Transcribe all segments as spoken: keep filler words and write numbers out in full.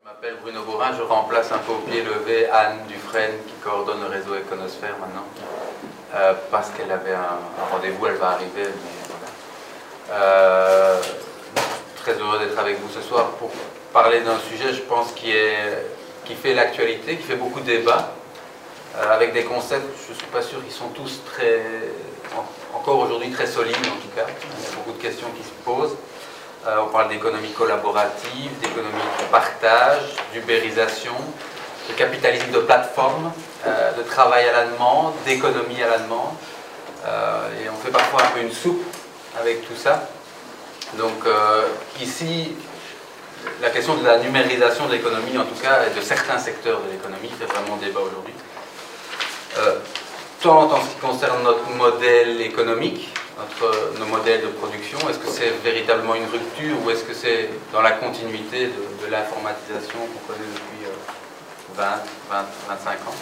Je m'appelle Bruno Bourrin, je remplace un peu au pied levé Anne Dufresne qui coordonne le réseau Econosphère maintenant. Euh, parce qu'elle avait un, un rendez-vous, elle va arriver. Mais voilà. euh, très heureux d'être avec vous ce soir pour parler d'un sujet, je pense, qui, est, qui fait l'actualité, qui fait beaucoup de débats, euh, avec des concepts, je ne suis pas sûr qu'ils sont tous très, en, encore aujourd'hui très solides en tout cas. Il y a beaucoup de questions qui se posent. Euh, on parle d'économie collaborative, d'économie de partage, d'ubérisation, de capitalisme de plateforme, euh, de travail à la demande, d'économie à la demande. Euh, et on fait parfois un peu une soupe avec tout ça. Donc euh, ici, la question de la numérisation de l'économie, en tout cas, et de certains secteurs de l'économie, fait vraiment débat aujourd'hui. Euh, tant en ce qui concerne notre modèle économique, notre, nos modèles de production, est-ce que c'est véritablement une rupture ou est-ce que c'est dans la continuité de, de l'informatisation qu'on connaît depuis euh, vingt, vingt, vingt-cinq ans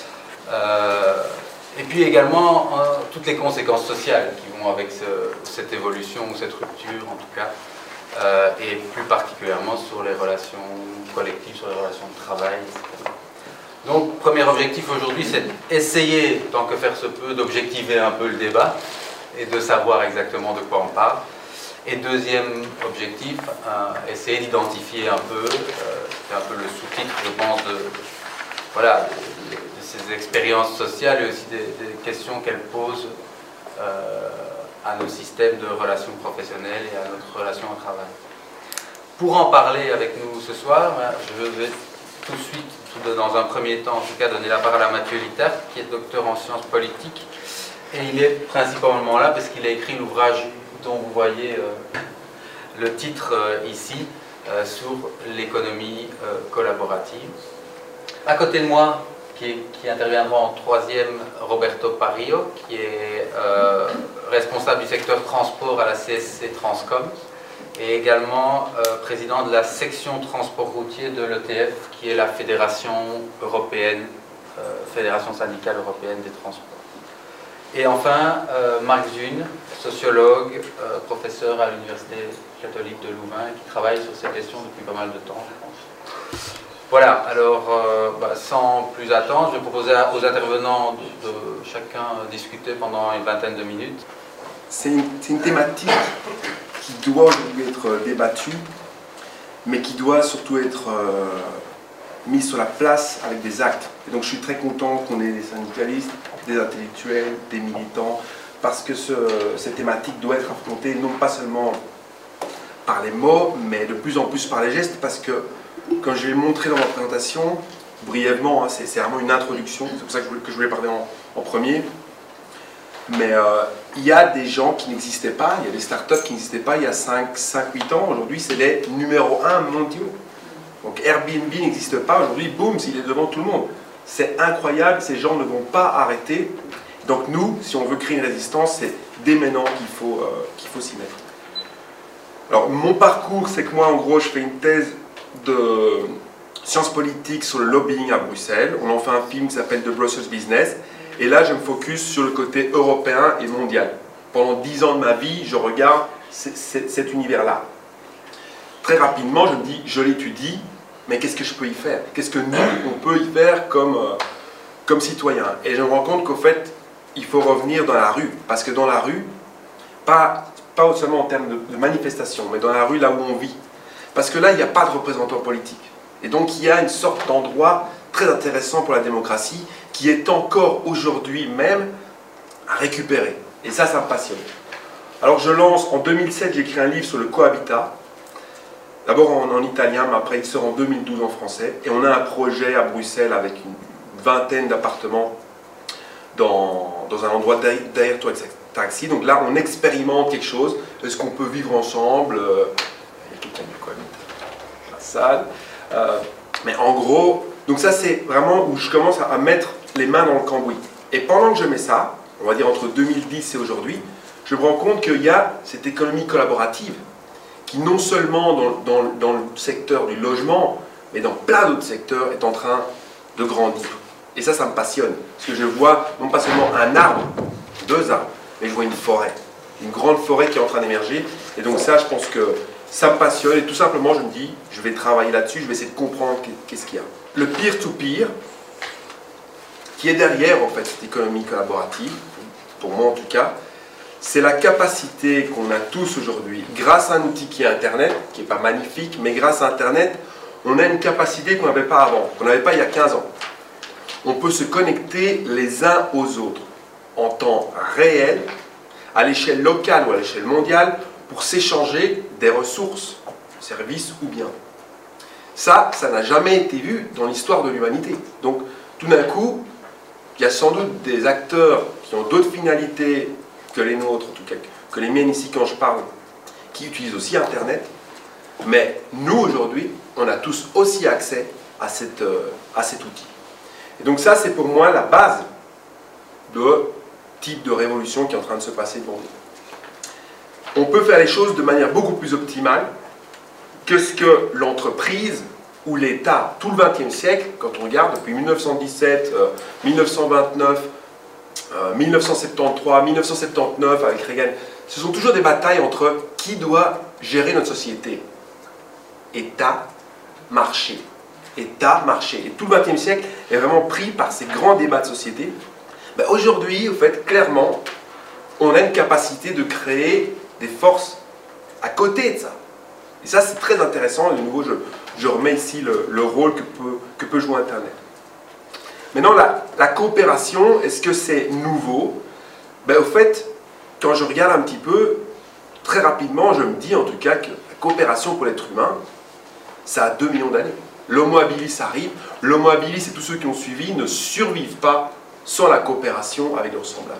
euh, et puis également euh, toutes les conséquences sociales qui vont avec ce, cette évolution ou cette rupture en tout cas, euh, et plus particulièrement sur les relations collectives, sur les relations de travail, et cetera. Donc, premier objectif aujourd'hui, c'est d'essayer, tant que faire se peut, d'objectiver un peu le débat et de savoir exactement de quoi on parle. Et deuxième objectif, euh, essayer d'identifier un peu, euh, c'est un peu le sous-titre, je pense, de, voilà, de, de ces expériences sociales et aussi des, des questions qu'elles posent euh, à nos systèmes de relations professionnelles et à notre relation au travail. Pour en parler avec nous ce soir, je vais tout de suite, tout dans un premier temps en tout cas, donner la parole à Mathieu Littard, qui est docteur en sciences politiques. Et il est principalement là parce qu'il a écrit l'ouvrage dont vous voyez euh, le titre euh, ici, euh, sur l'économie euh, collaborative. À côté de moi, qui, qui interviendra en troisième, Roberto Parrillo, qui est euh, responsable du secteur transport à la C S C Transcom, et également euh, président de la section transport routier de l'E T F, qui est la Fédération européenne, euh, Fédération syndicale européenne des transports. Et enfin, euh, Marc Zune, sociologue, euh, professeur à l'Université catholique de Louvain, qui travaille sur ces questions depuis pas mal de temps, je pense. Voilà, alors, euh, bah, sans plus attendre, je vais proposer aux intervenants de, de chacun discuter pendant une vingtaine de minutes. C'est une, une thématique qui doit aujourd'hui être débattue, mais qui doit surtout être euh, mise sur la place avec des actes. Et donc je suis très content qu'on ait des syndicalistes, des intellectuels, des militants, parce que ce, cette thématique doit être affrontée non pas seulement par les mots, mais de plus en plus par les gestes, parce que, comme je l'ai montré dans ma présentation, brièvement, hein, c'est vraiment une introduction, c'est pour ça que je voulais, que je voulais parler en, en premier, mais euh, il y a des gens qui n'existaient pas, il y a des startups qui n'existaient pas il y a cinq huit ans, aujourd'hui c'est les numéro un mondiaux. Donc Airbnb n'existe pas, aujourd'hui, boum, il est devant tout le monde. C'est incroyable, ces gens ne vont pas arrêter. Donc nous, si on veut créer une résistance, c'est dès maintenant qu'il faut, euh, qu'il faut s'y mettre. Alors mon parcours, c'est que moi, en gros, je fais une thèse de sciences politiques sur le lobbying à Bruxelles. On en fait un film qui s'appelle The Brussels Business. Et là, je me focus sur le côté européen et mondial. Pendant dix ans de ma vie, je regarde cet univers-là. Très rapidement, je me dis, je l'étudie, mais qu'est-ce que je peux y faire? Qu'est-ce que nous, on peut y faire comme, euh, comme citoyens? Et je me rends compte qu'au fait, il faut revenir dans la rue. Parce que dans la rue, pas, pas seulement en termes de, de manifestation, mais dans la rue, là où on vit. Parce que là, il n'y a pas de représentants politiques. Et donc, il y a une sorte d'endroit très intéressant pour la démocratie, qui est encore aujourd'hui même à récupérer. Et ça, ça me passionne. Alors je lance, en deux mille sept, j'écris un livre sur le cohabitat. D'abord en, en italien, mais après il sort en deux mille douze en français. Et on a un projet à Bruxelles avec une vingtaine d'appartements dans, dans un endroit derrière toi taxi. Donc là, on expérimente quelque chose. Est-ce qu'on peut vivre ensemble? Il y a quelqu'un du cohabitat dans la salle. Euh, mais en gros, donc ça c'est vraiment où je commence à mettre les mains dans le cambouis. Et pendant que je mets ça, on va dire entre deux mille dix et aujourd'hui, je me rends compte qu'il y a cette économie collaborative qui non seulement dans, dans, dans le secteur du logement, mais dans plein d'autres secteurs est en train de grandir. Et ça, ça me passionne. Parce que je vois non pas seulement un arbre, deux arbres, mais je vois une forêt. Une grande forêt qui est en train d'émerger. Et donc ça, je pense que ça me passionne et tout simplement je me dis, je vais travailler là-dessus, je vais essayer de comprendre qu'est-ce qu'il y a. Le peer-to-peer, qui est derrière en fait cette économie collaborative, pour moi en tout cas, c'est la capacité qu'on a tous aujourd'hui, grâce à un outil qui est Internet, qui n'est pas magnifique, mais grâce à Internet, on a une capacité qu'on n'avait pas avant, qu'on n'avait pas il y a quinze ans. On peut se connecter les uns aux autres en temps réel, à l'échelle locale ou à l'échelle mondiale, pour s'échanger des ressources, services ou biens. Ça, ça n'a jamais été vu dans l'histoire de l'humanité. Donc, tout d'un coup, il y a sans doute des acteurs qui ont d'autres finalités que les nôtres, en tout cas, que les miennes ici quand je parle, qui utilisent aussi Internet. Mais nous, aujourd'hui, on a tous aussi accès à, cette, euh, à cet outil. Et donc ça, c'est pour moi la base de type de révolution qui est en train de se passer pour nous. On peut faire les choses de manière beaucoup plus optimale que ce que l'entreprise ou l'État, tout le vingtième siècle, quand on regarde depuis mille neuf cent dix-sept, euh, mille neuf cent vingt-neuf, euh, mille neuf cent soixante-treize, mille neuf cent soixante-dix-neuf avec Reagan, ce sont toujours des batailles entre qui doit gérer notre société. État, marché. État, marché. Et tout le vingtième siècle est vraiment pris par ces grands débats de société. Ben aujourd'hui, au fait, clairement, on a une capacité de créer des forces à côté de ça. Et ça, c'est très intéressant. Et de nouveau, je, je remets ici le, le rôle que peut, que peut jouer Internet. Maintenant, la, la coopération, est-ce que c'est nouveau? Ben, au fait, quand je regarde un petit peu, très rapidement, je me dis en tout cas que la coopération pour l'être humain, ça a deux millions d'années. L'Homo habilis arrive. L'Homo habilis et tous ceux qui ont suivi ne survivent pas sans la coopération avec leurs semblables.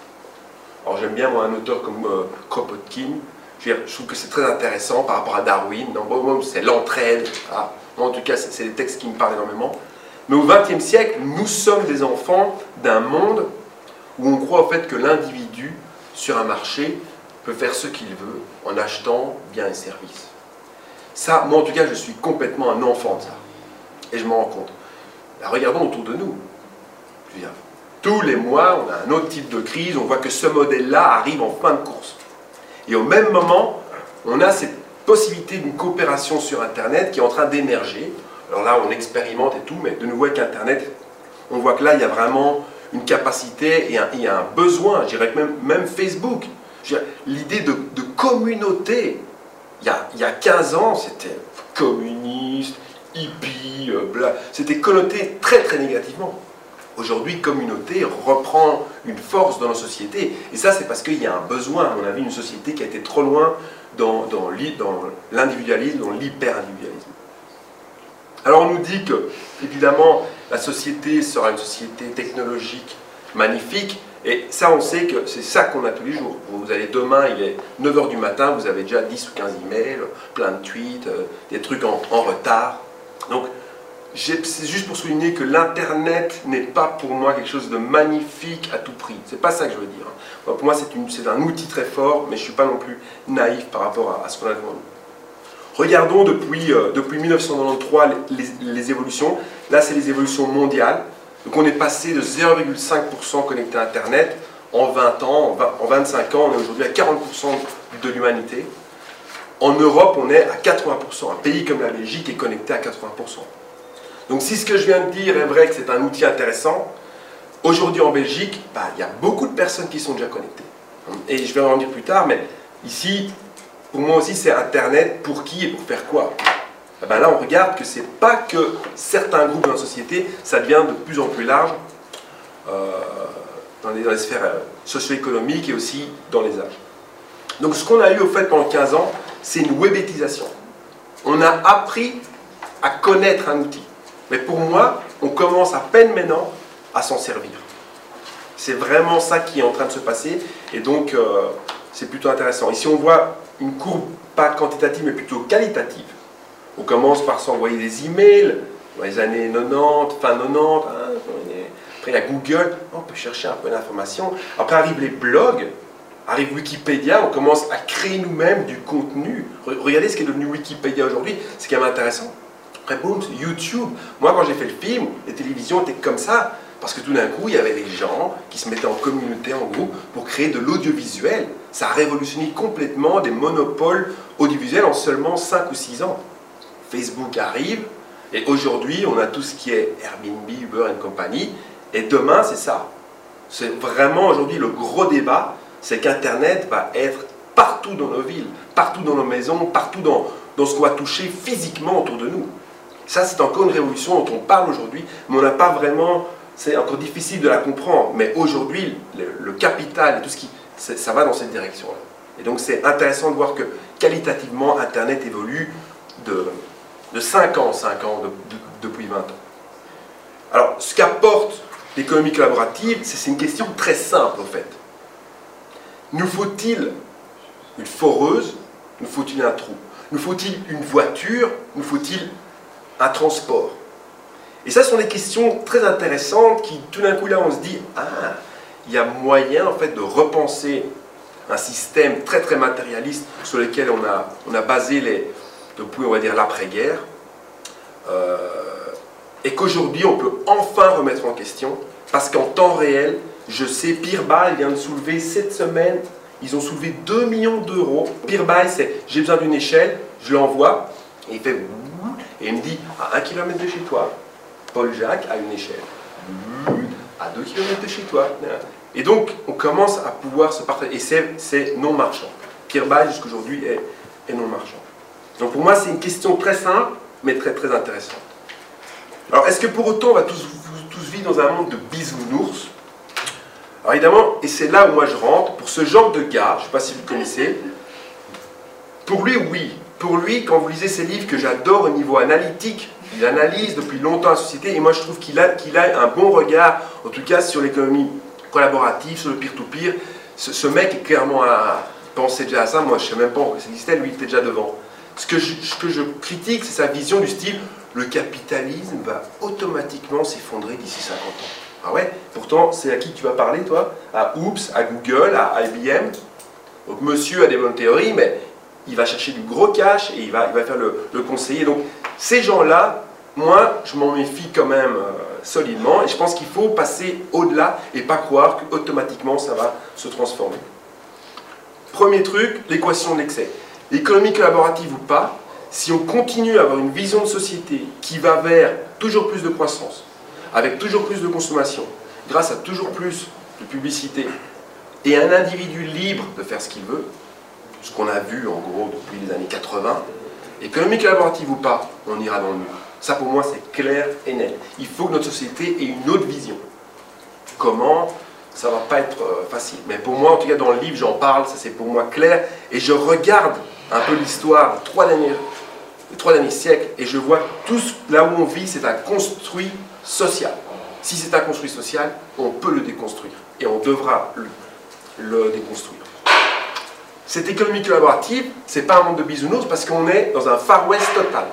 Alors j'aime bien moi un auteur comme euh, Kropotkin. Je, veux dire, je trouve que c'est très intéressant par rapport à Darwin. Non, bon, c'est l'entraide. Ah, moi, en tout cas, c'est des textes qui me parlent énormément. Mais au vingtième siècle, nous sommes des enfants d'un monde où on croit au fait que l'individu sur un marché peut faire ce qu'il veut en achetant biens et services. Ça, moi en tout cas, je suis complètement un enfant de ça. Et je m'en rends compte. Là, regardons autour de nous. Je veux dire, tous les mois, on a un autre type de crise, on voit que ce modèle-là arrive en fin de course. Et au même moment, on a cette possibilité d'une coopération sur Internet qui est en train d'émerger. Alors là, on expérimente et tout, mais de nouveau avec Internet, on voit que là, il y a vraiment une capacité et un, il y a un besoin, je dirais que même, même Facebook. L'idée de, de communauté, il y, a, il y a quinze ans, c'était communiste, hippie, bla, c'était connoté très très négativement. Aujourd'hui, communauté reprend une force dans nos sociétés. Et ça, c'est parce qu'il y a un besoin. À mon avis, une société qui a été trop loin dans, dans l'individualisme, dans l'hyper-individualisme. Alors, on nous dit que, évidemment, la société sera une société technologique magnifique. Et ça, on sait que c'est ça qu'on a tous les jours. Vous allez demain, il est neuf heures du matin, vous avez déjà dix ou quinze emails, plein de tweets, des trucs en, en retard. Donc, c'est juste pour souligner que l'Internet n'est pas pour moi quelque chose de magnifique à tout prix. C'est pas ça que je veux dire. Pour moi, c'est un outil très fort, mais je ne suis pas non plus naïf par rapport à, à ce qu'on a devant nous. Regardons depuis, euh, depuis mille neuf cent quatre-vingt-treize les, les, les évolutions. Là, c'est les évolutions mondiales. Donc, on est passé de zéro virgule cinq pour cent connecté à Internet en vingt ans, en vingt-cinq ans, on est aujourd'hui à quarante pour cent de l'humanité. En Europe, on est à quatre-vingts pour cent. Un pays comme la Belgique est connecté à quatre-vingts pour cent. Donc si ce que je viens de dire est vrai que c'est un outil intéressant, aujourd'hui en Belgique, bah, il y a beaucoup de personnes qui sont déjà connectées. Et je vais en dire plus tard, mais ici, pour moi aussi, c'est Internet pour qui et pour faire quoi. Et ben là, on regarde que c'est pas que certains groupes dans la société, ça devient de plus en plus large euh, dans, les, dans les sphères euh, socio-économiques et aussi dans les âges. Donc ce qu'on a eu au fait pendant quinze ans, c'est une webétisation. On a appris à connaître un outil. Mais pour moi, on commence à peine maintenant à s'en servir. C'est vraiment ça qui est en train de se passer. Et donc, euh, c'est plutôt intéressant. Ici, on voit une courbe, pas quantitative, mais plutôt qualitative. On commence par s'envoyer des emails dans les années quatre-vingt-dix, fin quatre-vingt-dix. Hein, après, il y a Google. On peut chercher un peu d'informations. Après, arrivent les blogs. Arrive Wikipédia. On commence à créer nous-mêmes du contenu. Regardez ce qui est devenu Wikipédia aujourd'hui. C'est quand même intéressant. Après, boum, YouTube. Moi, quand j'ai fait le film, les télévisions étaient comme ça. Parce que tout d'un coup, il y avait des gens qui se mettaient en communauté, en groupe, pour créer de l'audiovisuel. Ça a révolutionné complètement des monopoles audiovisuels en seulement cinq ou six ans. Facebook arrive, et aujourd'hui, on a tout ce qui est Airbnb, Uber et compagnie, et demain, c'est ça. C'est vraiment aujourd'hui le gros débat, c'est qu'Internet va être partout dans nos villes, partout dans nos maisons, partout dans, dans ce qu'on va toucher physiquement autour de nous. Ça, c'est encore une révolution dont on parle aujourd'hui, mais on n'a pas vraiment... C'est encore difficile de la comprendre, mais aujourd'hui, le, le capital et tout ce qui... ça va dans cette direction-là. Et donc, c'est intéressant de voir que, qualitativement, Internet évolue de, de cinq ans en cinq ans, de, de, depuis vingt ans. Alors, ce qu'apporte l'économie collaborative, c'est une question très simple, en fait. Nous faut-il une foreuse? Nous faut-il un trou? Nous faut-il une voiture? Nous faut-il un transport? Et ça, ce sont des questions très intéressantes qui, tout d'un coup, là, on se dit « Ah, il y a moyen, en fait, de repenser un système très, très matérialiste sur lequel on a, on a basé, les, depuis, on va dire, l'après-guerre. Euh, et qu'aujourd'hui, on peut enfin remettre en question, parce qu'en temps réel, je sais, Peerby vient de soulever cette semaine, ils ont soulevé deux millions d'euros. Peerby, c'est « J'ai besoin d'une échelle, je l'envoie », et il fait « et il me dit « À un kilomètre de chez toi ». Paul Jacques a une échelle à deux kilomètres de chez toi. Et donc, on commence à pouvoir se partager. Et c'est non marchand. Peerby, jusqu'aujourd'hui, est, est non marchand. Donc, pour moi, c'est une question très simple, mais très, très intéressante. Alors, est-ce que pour autant, on va tous, tous vivre dans un monde de bisounours? Alors, évidemment, et c'est là où moi je rentre, pour ce genre de gars, je ne sais pas si vous connaissez, pour lui, oui. Pour lui, quand vous lisez ses livres que j'adore au niveau analytique, il analyse depuis longtemps la société et moi je trouve qu'il a, qu'il a un bon regard, en tout cas sur l'économie collaborative, sur le peer-to-peer. Ce, ce mec est clairement à penser déjà à ça, moi je ne sais même pas que ça existait, lui il était déjà devant. Ce que je, ce que je critique, c'est sa vision du style le capitalisme va automatiquement s'effondrer d'ici cinquante ans. Ah ouais? Pourtant, c'est à qui tu vas parler toi? À Oops, à Google, à I B M. Donc monsieur a des bonnes théories, mais il va chercher du gros cash et il va, il va faire le, le conseiller. Donc ces gens-là, moi, je m'en méfie quand même euh, solidement et je pense qu'il faut passer au-delà et pas croire qu'automatiquement ça va se transformer. Premier truc, l'équation de l'excès. L'économie collaborative ou pas, si on continue à avoir une vision de société qui va vers toujours plus de croissance, avec toujours plus de consommation, grâce à toujours plus de publicité et un individu libre de faire ce qu'il veut, ce qu'on a vu en gros depuis les années quatre-vingt, économie collaborative ou pas, on ira dans le mur. Ça pour moi c'est clair et net. Il faut que notre société ait une autre vision. Comment? Ça va pas être euh, facile. Mais pour moi, en tout cas dans le livre, j'en parle, ça c'est pour moi clair. Et je regarde un peu l'histoire des trois derniers, des trois derniers siècles et je vois que tout là où on vit, c'est un construit social. Si c'est un construit social, on peut le déconstruire. Et on devra le, le déconstruire. Cette économie collaborative, ce n'est pas un monde de bisounours parce qu'on est dans un Far West total.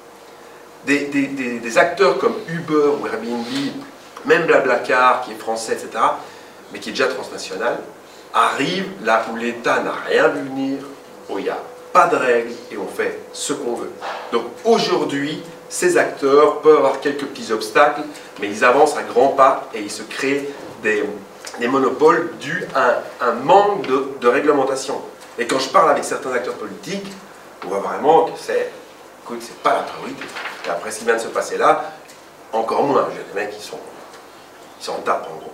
Des, des, des, des acteurs comme Uber ou Airbnb, même Blablacar, qui est français, et cetera, mais qui est déjà transnational, arrivent là où l'État n'a rien vu venir, où il n'y a pas de règles et on fait ce qu'on veut. Donc aujourd'hui, ces acteurs peuvent avoir quelques petits obstacles, mais ils avancent à grands pas et ils se créent des, des monopoles dus à un, un manque de, de réglementation. Et quand je parle avec certains acteurs politiques, on voit vraiment que c'est, écoute, c'est pas la priorité. Et après ce qui vient de se passer là, encore moins. J'ai des mecs qui sont, qui s'en tapent en gros.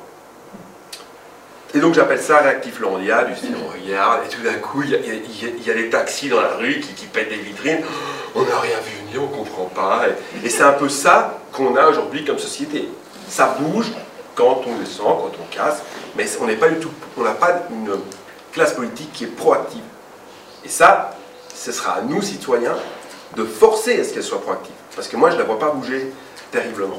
Et donc j'appelle ça réactif Landia, du style on regarde et tout d'un coup il y, y, y a des taxis dans la rue qui, qui pètent des vitrines, on n'a rien vu venir, on ne comprend pas. Et, et c'est un peu ça qu'on a aujourd'hui comme société. Ça bouge quand on descend, quand on casse, mais on n'est pas du tout, on n'a pas une classe politique qui est proactive. Et ça, ce sera à nous, citoyens, de forcer à ce qu'elle soit proactive. Parce que moi, je ne la vois pas bouger terriblement.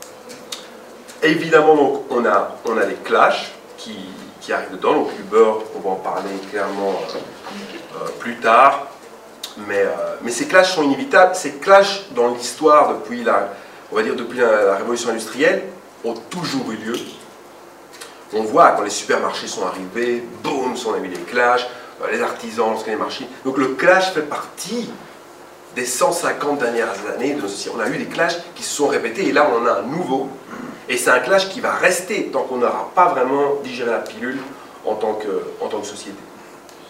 Et évidemment, donc, on a, on a les clashs qui, qui arrivent dedans. Donc Uber, on va en parler clairement euh, euh, plus tard. Mais, euh, mais ces clashs sont inévitables. Ces clashs, dans l'histoire, depuis la, on va dire depuis la, la révolution industrielle, ont toujours eu lieu. On voit quand les supermarchés sont arrivés, boum, on a vu les clashs, les artisans, les marchés. Donc le clash fait partie des cent cinquante dernières années de nos sociétés. On a eu des clashs qui se sont répétés et là on en a un nouveau. Et c'est un clash qui va rester tant qu'on n'aura pas vraiment digéré la pilule en tant que, en tant que société.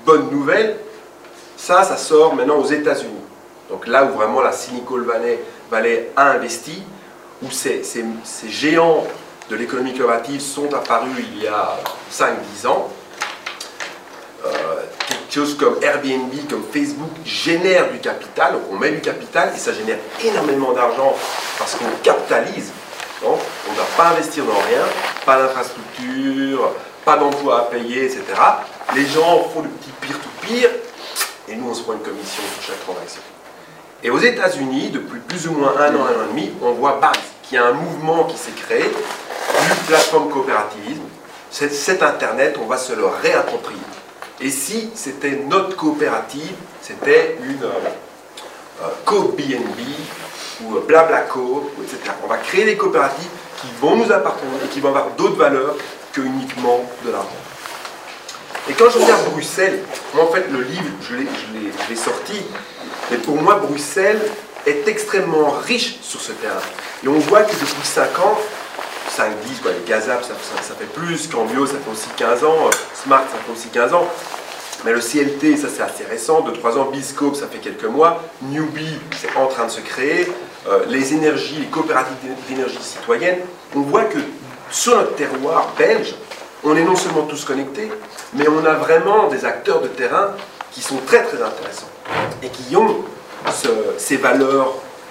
bonne nouvelle, ça, ça sort maintenant aux États-Unis. Donc là où vraiment la Silicon Valley, Valley a investi, où ces, ces, ces géants de l'économie collaborative sont apparus il y a cinq dix ans. Euh, quelque chose comme Airbnb, comme Facebook génère du capital, donc on met du capital et ça génère énormément d'argent parce qu'on capitalise. Donc on ne doit pas investir dans rien, pas d'infrastructure, pas d'emploi à payer, et cetera. Les gens font du petit peer-to-peer et nous on se prend une commission sur chaque transaction. Et aux États-Unis, depuis plus ou moins un an, un an et demi, on voit bam, qu'il y a un mouvement qui s'est créé, du plateforme coopérativisme. Cet, cet Internet, on va se le réapproprier. Et si c'était notre coopérative, c'était une euh, euh, Coop B N B ou euh, BlaBlaCo, et cetera. On va créer des coopératives qui vont nous appartenir et qui vont avoir d'autres valeurs que uniquement de l'argent. Et quand je regarde Bruxelles, moi en fait le livre, je l'ai sorti, mais pour moi Bruxelles est extrêmement riche sur ce terrain. Et on voit que depuis cinq ans, cinq dix, quoi, les Gazap ça, ça, ça fait plus, Cambio ça fait aussi quinze ans, Smart ça fait aussi quinze ans, mais le C L T ça c'est assez récent, deux trois ans, Biscope ça fait quelques mois, Newbie c'est en train de se créer, euh, les énergies, les coopératives d'énergie citoyenne, on voit que sur notre terroir belge, on est non seulement tous connectés, mais on a vraiment des acteurs de terrain qui sont très très intéressants et qui ont ce, ces valeurs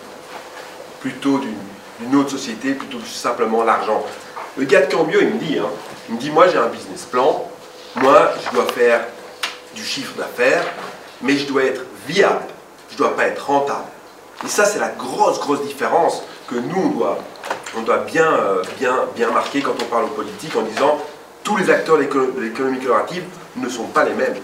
plutôt d'une autre société, plutôt que simplement l'argent. Le gars de Cambio, il me dit, hein, il me dit, moi j'ai un business plan, moi je dois faire du chiffre d'affaires, mais je dois être viable, je ne dois pas être rentable. Et ça c'est la grosse grosse différence que nous on doit, on doit bien, euh, bien, bien marquer quand on parle aux politiques en disant tous les acteurs de l'économie collaborative ne sont pas les mêmes.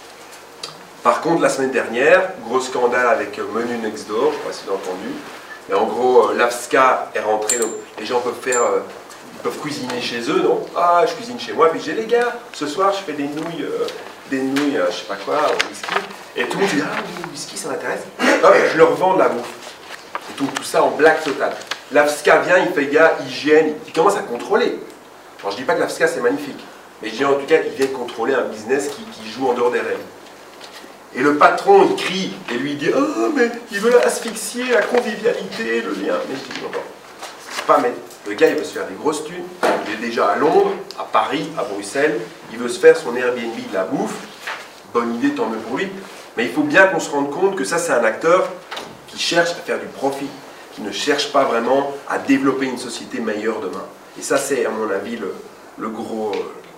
Par contre, la semaine dernière, gros scandale avec Menu Next Door, je ne sais pas si vous avez entendu, mais en gros, l'A F S C A est rentré, donc les gens peuvent faire, euh, ils peuvent cuisiner chez eux, non? Ah, je cuisine chez moi, puis j'ai les gars, ce soir je fais des nouilles, euh, des nouilles, euh, je sais pas quoi, au whisky, et tout le monde dit, ah oui, le whisky ça m'intéresse, hop, je leur vends de la bouffe. Et tout, tout ça en blague totale. L'A F S C A vient, il fait, gars, hygiène, il commence à contrôler. Alors je dis pas que l'A F S C A c'est magnifique, mais je dis en tout cas, il vient contrôler un business qui, qui joue en dehors des règles. Et le patron, il crie, et lui il dit, oh mais ils veulent asphyxier la convivialité, le lien. Mais je dis, non, non, c'est pas, mais le gars il veut se faire des grosses thunes, il est déjà à Londres, à Paris, à Bruxelles, il veut se faire son Airbnb de la bouffe, bonne idée, tant mieux pour lui, mais il faut bien qu'on se rende compte que ça c'est un acteur qui cherche à faire du profit, qui ne cherche pas vraiment à développer une société meilleure demain. Et ça c'est à mon avis le, le gros...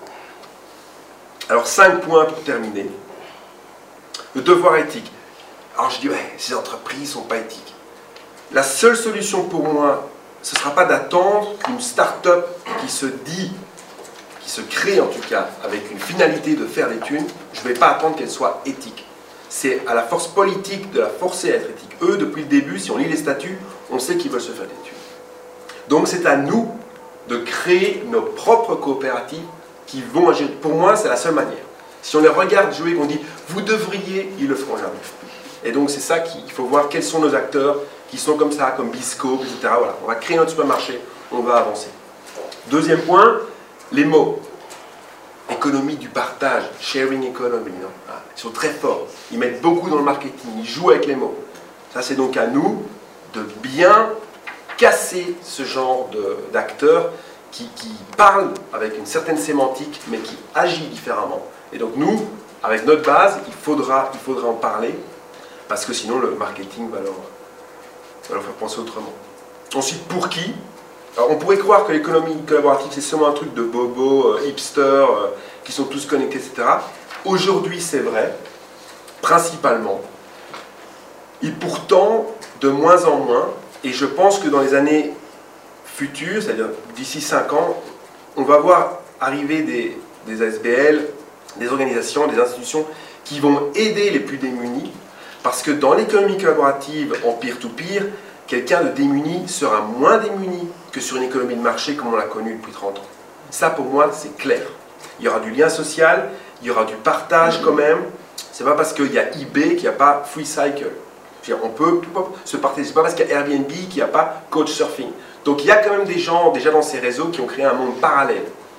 Alors cinq points pour terminer. Le devoir éthique. Alors je dis, ouais, ces entreprises ne sont pas éthiques. La seule solution pour moi, ce ne sera pas d'attendre qu'une start-up qui se dit, qui se crée en tout cas, avec une finalité de faire des thunes, je ne vais pas attendre qu'elle soit éthique. C'est à la force politique de la forcer à être éthique. Eux, depuis le début, si on lit les statuts, on sait qu'ils veulent se faire des thunes. Donc c'est à nous de créer nos propres coopératives qui vont agir. Pour moi, c'est la seule manière. Si on les regarde jouer et qu'on dit « vous devriez », ils le feront jamais. Et donc c'est ça qu'il faut voir quels sont nos acteurs qui sont comme ça, comme Biscope, et cetera. Voilà, on va créer notre supermarché, on va avancer. Deuxième point, les mots. Économie du partage, sharing economy. Non, ils sont très forts, ils mettent beaucoup dans le marketing, ils jouent avec les mots. Ça c'est donc à nous de bien casser ce genre d'acteurs qui, qui parlent avec une certaine sémantique mais qui agit différemment. Et donc nous, avec notre base, il faudra, il faudra en parler, parce que sinon le marketing va leur, va leur faire penser autrement. Ensuite, pour qui? Alors, on pourrait croire que l'économie collaborative, c'est seulement un truc de bobos, euh, hipsters, euh, qui sont tous connectés, et cetera. Aujourd'hui, c'est vrai, principalement. Et pourtant, de moins en moins, et je pense que dans les années futures, c'est-à-dire d'ici cinq ans, on va voir arriver des, des A S B L, des organisations, des institutions qui vont aider les plus démunis, parce que dans l'économie collaborative en peer-to-peer, quelqu'un de démuni sera moins démuni que sur une économie de marché comme on l'a connue depuis trente ans. Ça pour moi c'est clair. Il y aura du lien social, il y aura du partage quand même. C'est pas parce qu'il y a eBay qu'il n'y a pas FreeCycle. On peut se partager. C'est pas parce qu'il y a Airbnb qu'il n'y a pas Couchsurfing. Donc il y a quand même des gens déjà dans ces réseaux qui ont créé un monde parallèle.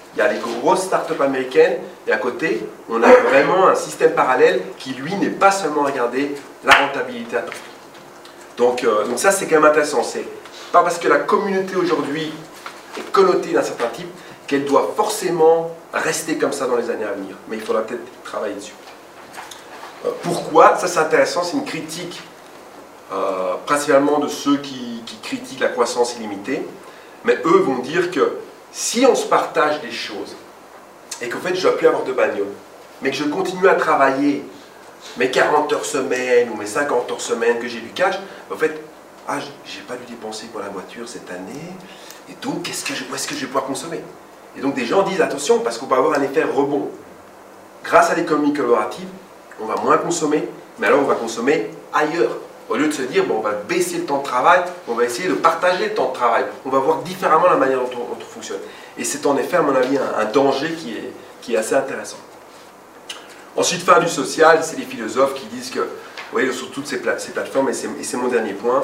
il y a les grosses startups américaines, et à côté, on a vraiment un système parallèle qui, lui, n'est pas seulement regarder la rentabilité à tout prix. Donc, euh, donc ça, c'est quand même intéressant. C'est pas parce que la communauté aujourd'hui est connotée d'un certain type qu'elle doit forcément rester comme ça dans les années à venir. Mais il faudra peut-être travailler dessus. Euh, pourquoi? Ça, c'est intéressant. C'est une critique euh, principalement de ceux qui, qui critiquent la croissance illimitée. Mais eux vont dire que si on se partage des choses et qu'en fait, je ne dois plus avoir de bagnole, mais que je continue à travailler mes quarante heures semaine ou mes cinquante heures semaine que j'ai du cash, en fait, ah, j'ai pas dû dépenser pour la voiture cette année, et donc qu'est-ce que je, où est-ce que je vais pouvoir consommer? Et donc des gens disent attention, parce qu'on va avoir un effet rebond. Grâce à l'économie collaborative, on va moins consommer, mais alors on va consommer ailleurs. Au lieu de se dire, bon, on va baisser le temps de travail, on va essayer de partager le temps de travail. On va voir différemment la manière dont on, dont on fonctionne. Et c'est en effet, à mon avis, un, un danger qui est, qui est assez intéressant. Ensuite, fin du social, c'est les philosophes qui disent que, vous voyez, sur toutes ces, pla ces plateformes, et c'est mon dernier point,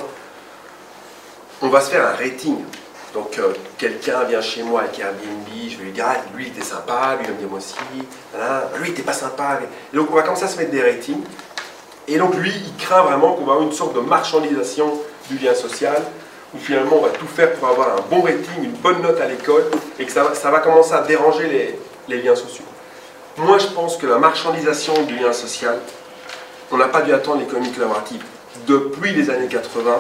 on va se faire un rating. Donc, euh, quelqu'un vient chez moi avec Airbnb, je vais lui dire, ah, lui, il était sympa, lui, il va me dire, moi aussi, voilà, lui, il n'était pas sympa. Et donc, on va commencer à se mettre des ratings. Et donc, lui, il craint vraiment qu'on va avoir une sorte de marchandisation du lien social, où finalement, on va tout faire pour avoir un bon rating, une bonne note à l'école, et que ça va, ça va commencer à déranger les, les liens sociaux. Moi, je pense que la marchandisation du lien social, on n'a pas dû attendre l'économie collaborative. Depuis les années quatre-vingt,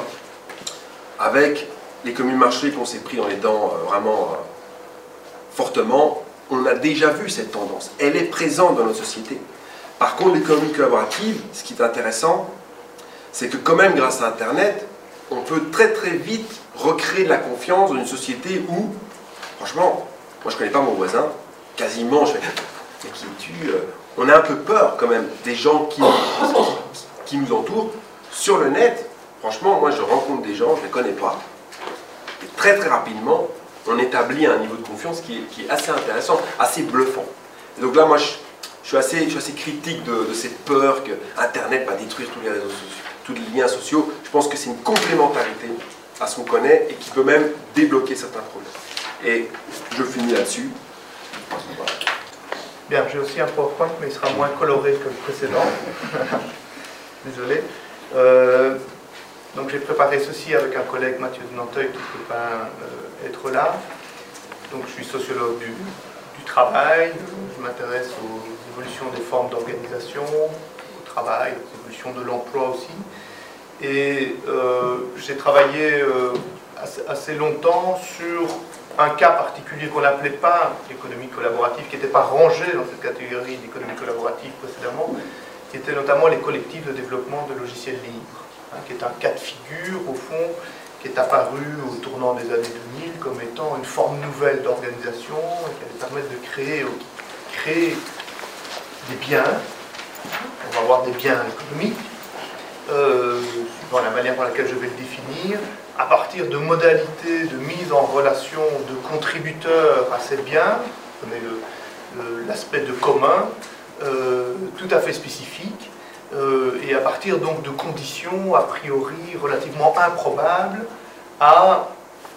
avec l'économie de marché qu'on s'est pris dans les dents euh, vraiment euh, fortement, on a déjà vu cette tendance. Elle est présente dans notre société. Par contre, l'économie collaborative, ce qui est intéressant, c'est que quand même, grâce à Internet, on peut très très vite recréer de la confiance dans une société où, franchement, moi je ne connais pas mon voisin, quasiment, je fais, mais qui es-tu? On a un peu peur quand même des gens qui, qui, qui nous entourent. Sur le net, franchement, moi je rencontre des gens, je ne les connais pas. Et très très rapidement, on établit un niveau de confiance qui est, qui est assez intéressant, assez bluffant. Et donc là, moi je, je, suis, assez, je suis assez critique de, de cette peur que Internet va détruire tous les réseaux sociaux, tous les liens sociaux. Je pense que c'est une complémentarité à ce qu'on connaît et qui peut même débloquer certains problèmes. Et je finis là-dessus. Voilà. Bien, j'ai aussi un PowerPoint, mais il sera moins coloré que le précédent. Désolé. Euh, donc j'ai préparé ceci avec un collègue, Mathieu de Nanteuil, qui ne peut pas euh, être là. Donc je suis sociologue du, du travail, je m'intéresse aux évolutions des formes d'organisation, au travail, aux évolutions de l'emploi aussi. Et euh, j'ai travaillé euh, assez, assez longtemps sur un cas particulier qu'on n'appelait pas l'économie collaborative, qui n'était pas rangé dans cette catégorie d'économie collaborative précédemment, qui était notamment les collectifs de développement de logiciels libres, hein, qui est un cas de figure, au fond, qui est apparu au tournant des années deux mille comme étant une forme nouvelle d'organisation, qui allait permettre de créer, créer des biens, on va avoir des biens économiques, euh, suivant la manière par laquelle je vais le définir, à partir de modalités de mise en relation de contributeurs à ces biens, on est l'aspect de commun, euh, tout à fait spécifique, euh, et à partir donc de conditions a priori relativement improbables à,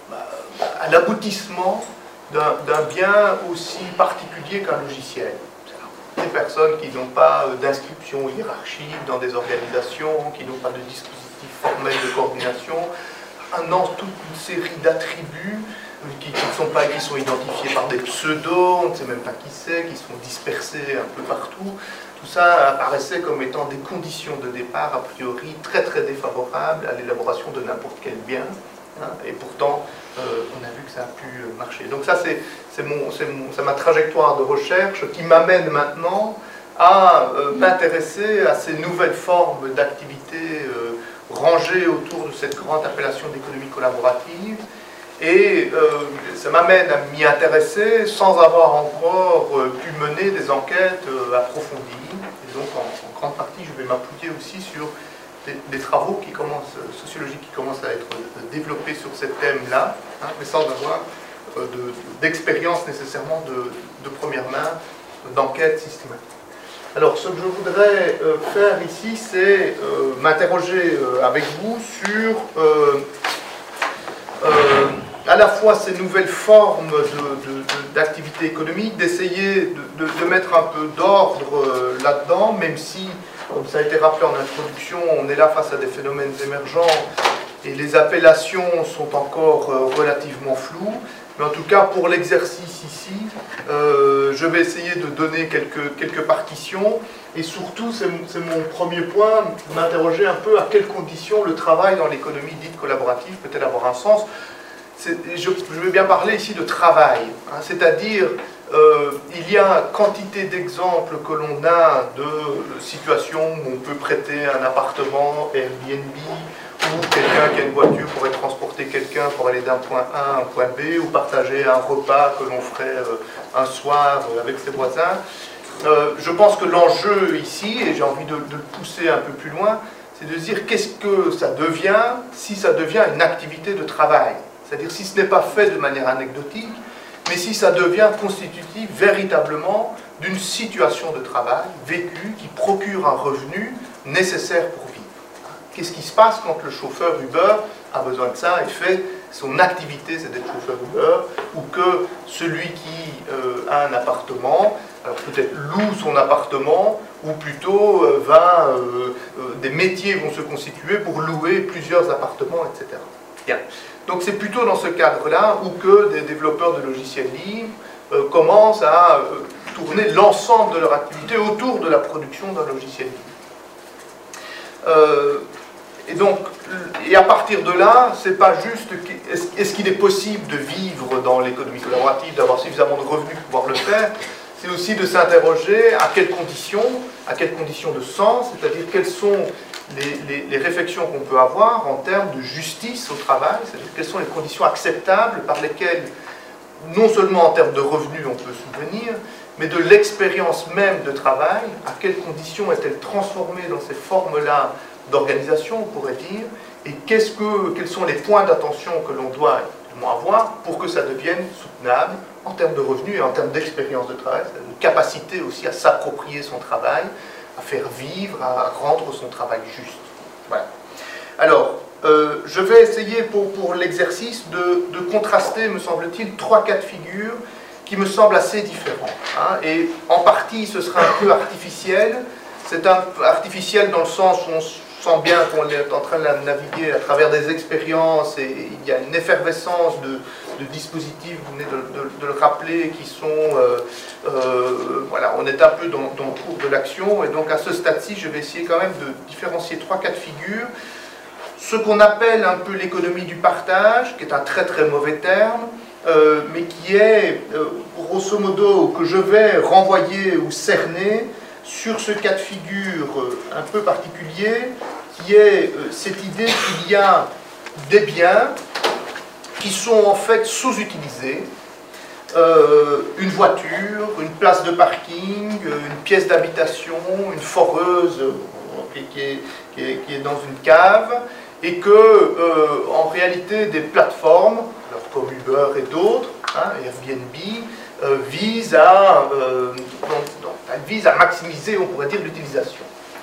à l'aboutissement d'un bien aussi particulier qu'un logiciel. Des personnes qui n'ont pas d'inscription hiérarchique dans des organisations, qui n'ont pas de dispositif formel de coordination, un an, toute une série d'attributs qui, qui, sont pas, qui sont identifiés par des pseudos, on ne sait même pas qui c'est, qui sont dispersés un peu partout. Tout ça apparaissait comme étant des conditions de départ a priori très très défavorables à l'élaboration de n'importe quel bien. Hein, et pourtant, euh, on a vu que ça a pu marcher. Donc ça, c'est ma trajectoire de recherche qui m'amène maintenant à euh, m'intéresser à ces nouvelles formes d'activité euh, rangées autour de cette grande appellation d'économie collaborative. Et euh, ça m'amène à m'y intéresser sans avoir encore euh, pu mener des enquêtes euh, approfondies. Et donc, en, en grande partie, je vais m'appuyer aussi sur des, des travaux qui commencent, euh, sociologiques qui commencent à être euh, développés sur ces thèmes-là, hein, mais sans avoir euh, d'expérience de, nécessairement de, de première main, d'enquête systématique. Alors, ce que je voudrais euh, faire ici, c'est euh, m'interroger euh, avec vous sur euh, euh, à la fois ces nouvelles formes d'activité économique, d'essayer de, de, de mettre un peu d'ordre euh, là-dedans, même si, comme ça a été rappelé en introduction, on est là face à des phénomènes émergents et les appellations sont encore euh, relativement floues. Mais en tout cas, pour l'exercice ici, euh, je vais essayer de donner quelques, quelques partitions. Et surtout, c'est mon premier point, m'interroger un peu à quelles conditions le travail dans l'économie dite collaborative peut-elle avoir un sens. Je, je vais bien parler ici de travail, hein, c'est-à-dire euh, il y a quantité d'exemples que l'on a de situations où on peut prêter un appartement Airbnb, ou quelqu'un qui a une voiture pourrait transporter quelqu'un pour aller d'un point A à un point B, ou partager un repas que l'on ferait euh, un soir euh, avec ses voisins. Euh, je pense que l'enjeu ici, et j'ai envie de, de le pousser un peu plus loin, c'est de se dire qu'est-ce que ça devient si ça devient une activité de travail. C'est-à-dire si ce n'est pas fait de manière anecdotique, mais si ça devient constitutif véritablement d'une situation de travail vécue qui procure un revenu nécessaire pour vivre. Qu'est-ce qui se passe quand le chauffeur Uber a besoin de ça et fait son activité, c'est d'être chauffeur Uber, ou que celui qui euh, a un appartement, alors peut-être loue son appartement, ou plutôt euh, va, euh, euh, des métiers vont se constituer pour louer plusieurs appartements, et cetera. Bien. Donc c'est plutôt dans ce cadre-là où que des développeurs de logiciels libres euh, commencent à euh, tourner l'ensemble de leur activité autour de la production d'un logiciel libre. Euh, Et donc, et à partir de là, c'est pas juste, est-ce qu'il est possible de vivre dans l'économie collaborative, d'avoir suffisamment de revenus pour pouvoir le faire, c'est aussi de s'interroger à quelles conditions, à quelles conditions de sens, c'est-à-dire quelles sont les, les, les réflexions qu'on peut avoir en termes de justice au travail, c'est-à-dire quelles sont les conditions acceptables par lesquelles, non seulement en termes de revenus on peut subvenir, mais de l'expérience même de travail, à quelles conditions est-elle transformée dans ces formes-là d'organisation, on pourrait dire, et qu'est-ce que, quels sont les points d'attention que l'on doit avoir pour que ça devienne soutenable en termes de revenus et en termes d'expérience de travail, c'est-à-dire une capacité aussi à s'approprier son travail, à faire vivre, à rendre son travail juste. Voilà. Alors, euh, je vais essayer pour, pour l'exercice de, de contraster, me semble-t-il, trois cas de figure qui me semblent assez différents. Hein, et en partie, ce sera un peu artificiel. C'est un peu artificiel dans le sens où on sent bien qu'on est en train de naviguer à travers des expériences et il y a une effervescence de, de dispositifs, vous venez de, de, de le rappeler, qui sont... Euh, euh, voilà, on est un peu dans, dans le cours de l'action et donc à ce stade-ci, je vais essayer quand même de différencier trois cas de figure. Ce qu'on appelle un peu l'économie du partage, qui est un très très mauvais terme, euh, mais qui est, euh, grosso modo, que je vais renvoyer ou cerner sur ce cas de figure un peu particulier, qui est cette idée qu'il y a des biens qui sont en fait sous-utilisés, euh, une voiture, une place de parking, une pièce d'habitation, une foreuse qui est, qui est, qui est dans une cave, et que, euh, en réalité, des plateformes, alors comme Uber et d'autres, hein, Airbnb, euh, visent à, euh, donc, donc, vise à maximiser, on pourrait dire, l'utilisation.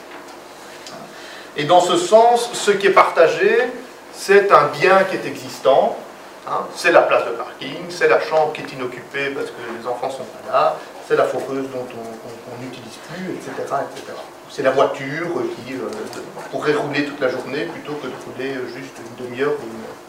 Et dans ce sens, ce qui est partagé, c'est un bien qui est existant, hein, c'est la place de parking, c'est la chambre qui est inoccupée parce que les enfants ne sont pas là, c'est la foreuse dont on n'utilise plus, et cetera, et cetera. C'est la voiture qui euh, pourrait rouler toute la journée plutôt que de rouler juste une demi-heure ou une heure.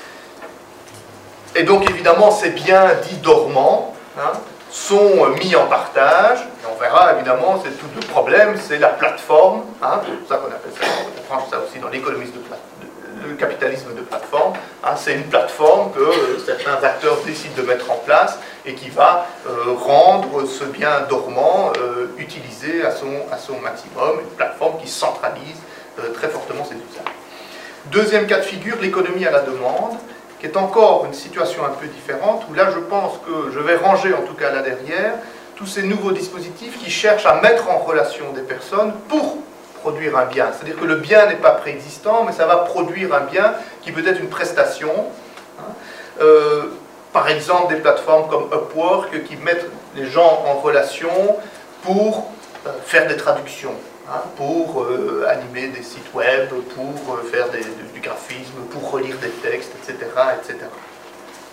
Et donc évidemment, ces biens dits dormants, hein, sont mis en partage, et on verra évidemment, c'est tout le problème, c'est la plateforme, hein, c'est pour ça qu'on appelle ça, on prend ça aussi dans l'économie de, de le capitalisme de plateforme, hein, c'est une plateforme que euh, certains acteurs décident de mettre en place et qui va euh, rendre ce bien dormant euh, utilisé à son, à son maximum, une plateforme qui centralise euh, très fortement ses usages. Deuxième cas de figure, l'économie à la demande, qui est encore une situation un peu différente, où là je pense que je vais ranger en tout cas là derrière tous ces nouveaux dispositifs qui cherchent à mettre en relation des personnes pour produire un bien. C'est-à-dire que le bien n'est pas préexistant, mais ça va produire un bien qui peut être une prestation. Hein. Euh, par exemple, des plateformes comme Upwork qui mettent les gens en relation pour euh, faire des traductions. Hein, pour euh, animer des sites web, pour euh, faire des, du graphisme, pour relire des textes, et cetera, et cetera.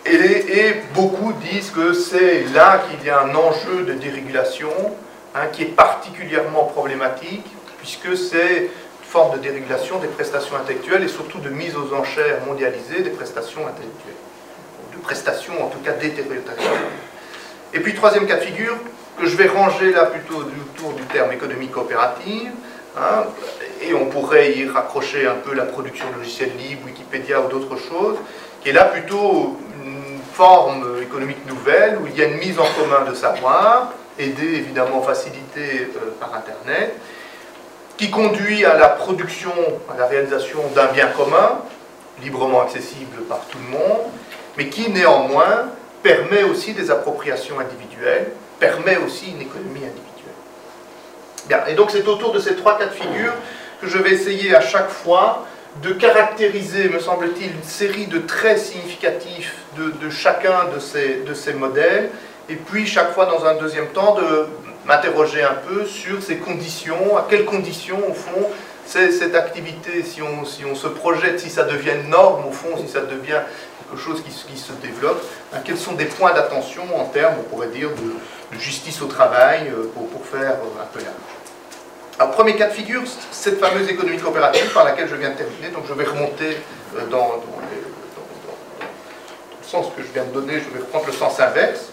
et, et beaucoup disent que c'est là qu'il y a un enjeu de dérégulation hein, qui est particulièrement problématique, puisque c'est une forme de dérégulation des prestations intellectuelles et surtout de mise aux enchères mondialisées des prestations intellectuelles, de prestations en tout cas détériorées. Et puis troisième cas de figure, que je vais ranger là plutôt autour du terme économie coopérative, hein, et on pourrait y raccrocher un peu la production logicielle libre, Wikipédia ou d'autres choses, qui est là plutôt une forme économique nouvelle, où il y a une mise en commun de savoir, aidée évidemment, facilitée euh, par Internet, qui conduit à la production, à la réalisation d'un bien commun, librement accessible par tout le monde, mais qui néanmoins permet aussi des appropriations individuelles, permet aussi une économie individuelle. Bien, et donc c'est autour de ces trois cas de figure que je vais essayer à chaque fois de caractériser, me semble-t-il, une série de traits significatifs de, de chacun de ces, de ces modèles, et puis chaque fois dans un deuxième temps de m'interroger un peu sur ces conditions, à quelles conditions au fond cette activité, si on, si on se projette, si ça devient une norme au fond, si ça devient quelque chose qui, qui se développe, hein, quels sont des points d'attention en termes, on pourrait dire, de, de justice au travail, euh, pour, pour faire euh, un peu large. Alors, premier cas de figure, cette fameuse économie coopérative par laquelle je viens de terminer, donc je vais remonter euh, dans, dans, les, dans, dans, dans le sens que je viens de donner, je vais reprendre le sens inverse.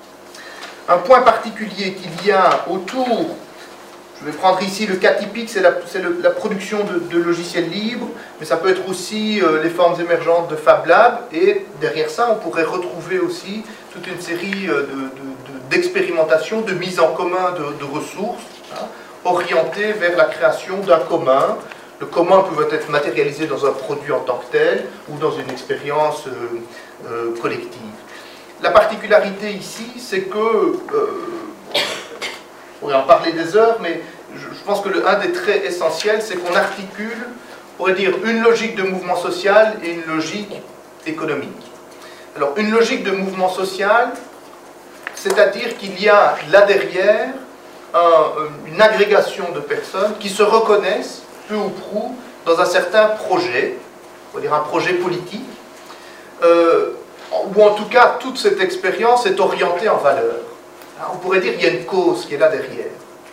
Un point particulier qu'il y a autour, je vais prendre ici le cas typique, c'est la, la production de, de logiciels libres, mais ça peut être aussi euh, les formes émergentes de Fab Lab, et derrière ça, on pourrait retrouver aussi toute une série euh, d'expérimentations, de, de, de mise en commun de, de ressources, hein, orientées vers la création d'un commun. Le commun peut être matérialisé dans un produit en tant que tel, ou dans une expérience euh, euh, collective. La particularité ici, c'est que... Euh, on pourrait en parler des heures, mais je pense que le, un des traits essentiels, c'est qu'on articule, on pourrait dire, une logique de mouvement social et une logique économique. Alors, une logique de mouvement social, c'est-à-dire qu'il y a là derrière un, une agrégation de personnes qui se reconnaissent, peu ou prou, dans un certain projet, on va dire un projet politique, euh, ou en tout cas, toute cette expérience est orientée en valeurs. On pourrait dire qu'il y a une cause qui est là derrière.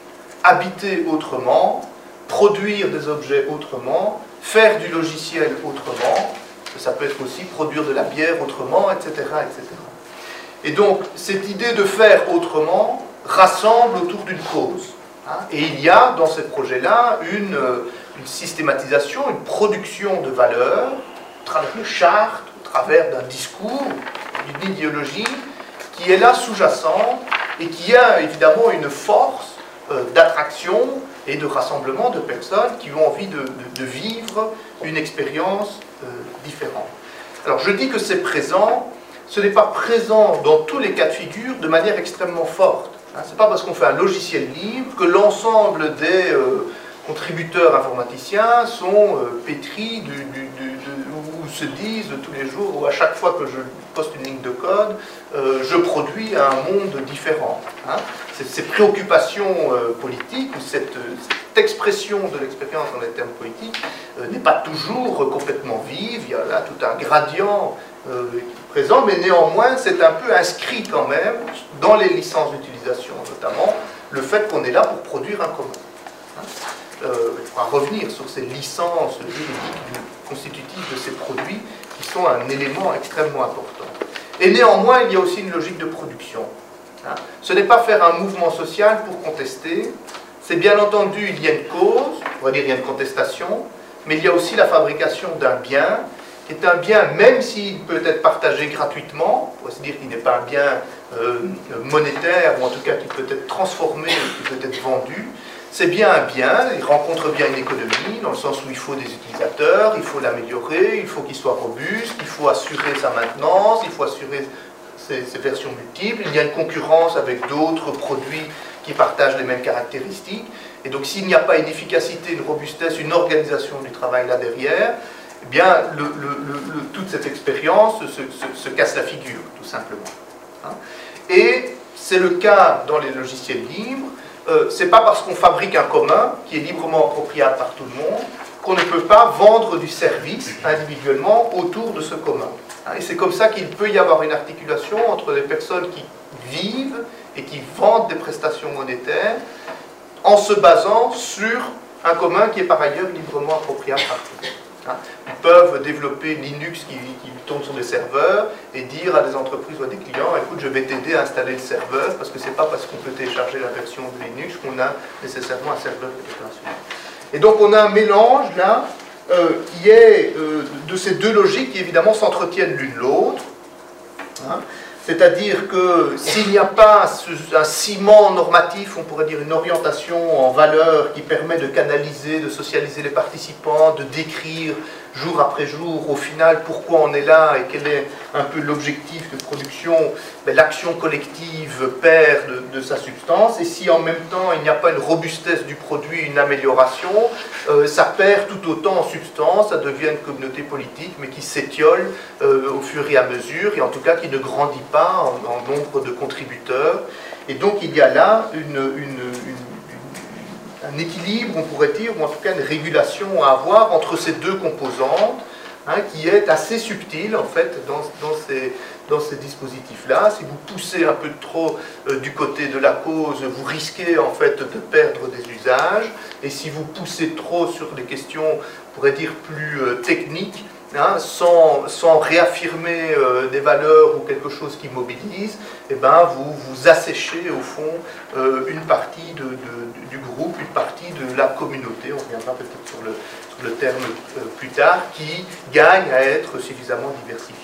Habiter autrement, produire des objets autrement, faire du logiciel autrement, ça peut être aussi produire de la bière autrement, et cetera, et cetera. Et donc, cette idée de faire autrement rassemble autour d'une cause. Et il y a dans ces projets-là une, une systématisation, une production de valeurs, au travers de chartes, au travers d'un discours, d'une idéologie, qui est là sous-jacente, et qui a évidemment une force euh, d'attraction et de rassemblement de personnes qui ont envie de, de, de vivre une expérience euh, différente. Alors je dis que c'est présent, ce n'est pas présent dans tous les cas de figure de manière extrêmement forte. Hein, ce n'est pas parce qu'on fait un logiciel libre que l'ensemble des euh, contributeurs informaticiens sont euh, pétris du, du, du, du, ou se disent tous les jours, ou à chaque fois que je poste une ligne de code, euh, je produis un monde différent. Hein. Ces préoccupations euh, politiques, ou cette, cette expression de l'expérience dans les termes politiques, euh, n'est pas toujours complètement vive, il y a là tout un gradient euh, présent, mais néanmoins c'est un peu inscrit quand même, dans les licences d'utilisation notamment, le fait qu'on est là pour produire un commun. Hein. Euh, il faudra revenir sur ces licences juridiques constitutives de ces produits qui sont un élément extrêmement important. Et néanmoins, il y a aussi une logique de production. Hein. Ce n'est pas faire un mouvement social pour contester, c'est bien entendu, il y a une cause, on va dire il y a une contestation, mais il y a aussi la fabrication d'un bien, qui est un bien, même s'il peut être partagé gratuitement, on va se dire qu'il n'est pas un bien euh, monétaire, ou en tout cas qui peut être transformé, qui peut être vendu. C'est bien un bien, il rencontre bien une économie, dans le sens où il faut des utilisateurs, il faut l'améliorer, il faut qu'il soit robuste, il faut assurer sa maintenance, il faut assurer ses, ses versions multiples, il y a une concurrence avec d'autres produits qui partagent les mêmes caractéristiques, et donc s'il n'y a pas une efficacité, une robustesse, une organisation du travail là derrière, eh bien le, le, le, toute cette expérience se, se, se casse la figure, tout simplement. Hein. Et c'est le cas dans les logiciels libres. Euh, c'est pas parce qu'on fabrique un commun qui est librement appropriable par tout le monde qu'on ne peut pas vendre du service individuellement autour de ce commun. Et c'est comme ça qu'il peut y avoir une articulation entre des personnes qui vivent et qui vendent des prestations monétaires en se basant sur un commun qui est par ailleurs librement appropriable par tous. Ils peuvent développer Linux qui, qui tombe sur des serveurs et dire à des entreprises ou à des clients, écoute, je vais t'aider à installer le serveur, parce que c'est pas parce qu'on peut télécharger la version de Linux qu'on a nécessairement un serveur opérationnel. Et donc on a un mélange là euh, qui est euh, de ces deux logiques qui évidemment s'entretiennent l'une l'autre. Hein. C'est-à-dire que s'il n'y a pas un ciment normatif, on pourrait dire une orientation en valeur qui permet de canaliser, de socialiser les participants, de décrire jour après jour, au final, pourquoi on est là et quel est un peu l'objectif de production, ben, l'action collective perd de, de sa substance. Et si en même temps il n'y a pas une robustesse du produit, une amélioration, euh, ça perd tout autant en substance, ça devient une communauté politique, mais qui s'étiole euh, au fur et à mesure, et en tout cas qui ne grandit pas en, en nombre de contributeurs. Et donc il y a là une, une, une un équilibre, on pourrait dire, ou en tout cas une régulation à avoir entre ces deux composantes, hein, qui est assez subtile, en fait, dans, dans ces, dans ces dispositifs-là. Si vous poussez un peu trop euh, du côté de la cause, vous risquez, en fait, de perdre des usages, et si vous poussez trop sur des questions, on pourrait dire, plus euh, techniques, hein, sans, sans réaffirmer euh, des valeurs ou quelque chose qui mobilise, eh ben, vous, vous asséchez, au fond, euh, une partie de, de, du groupe, une partie de la communauté, on reviendra peut-être sur le, sur le terme euh, plus tard, qui gagne à être suffisamment diversifié.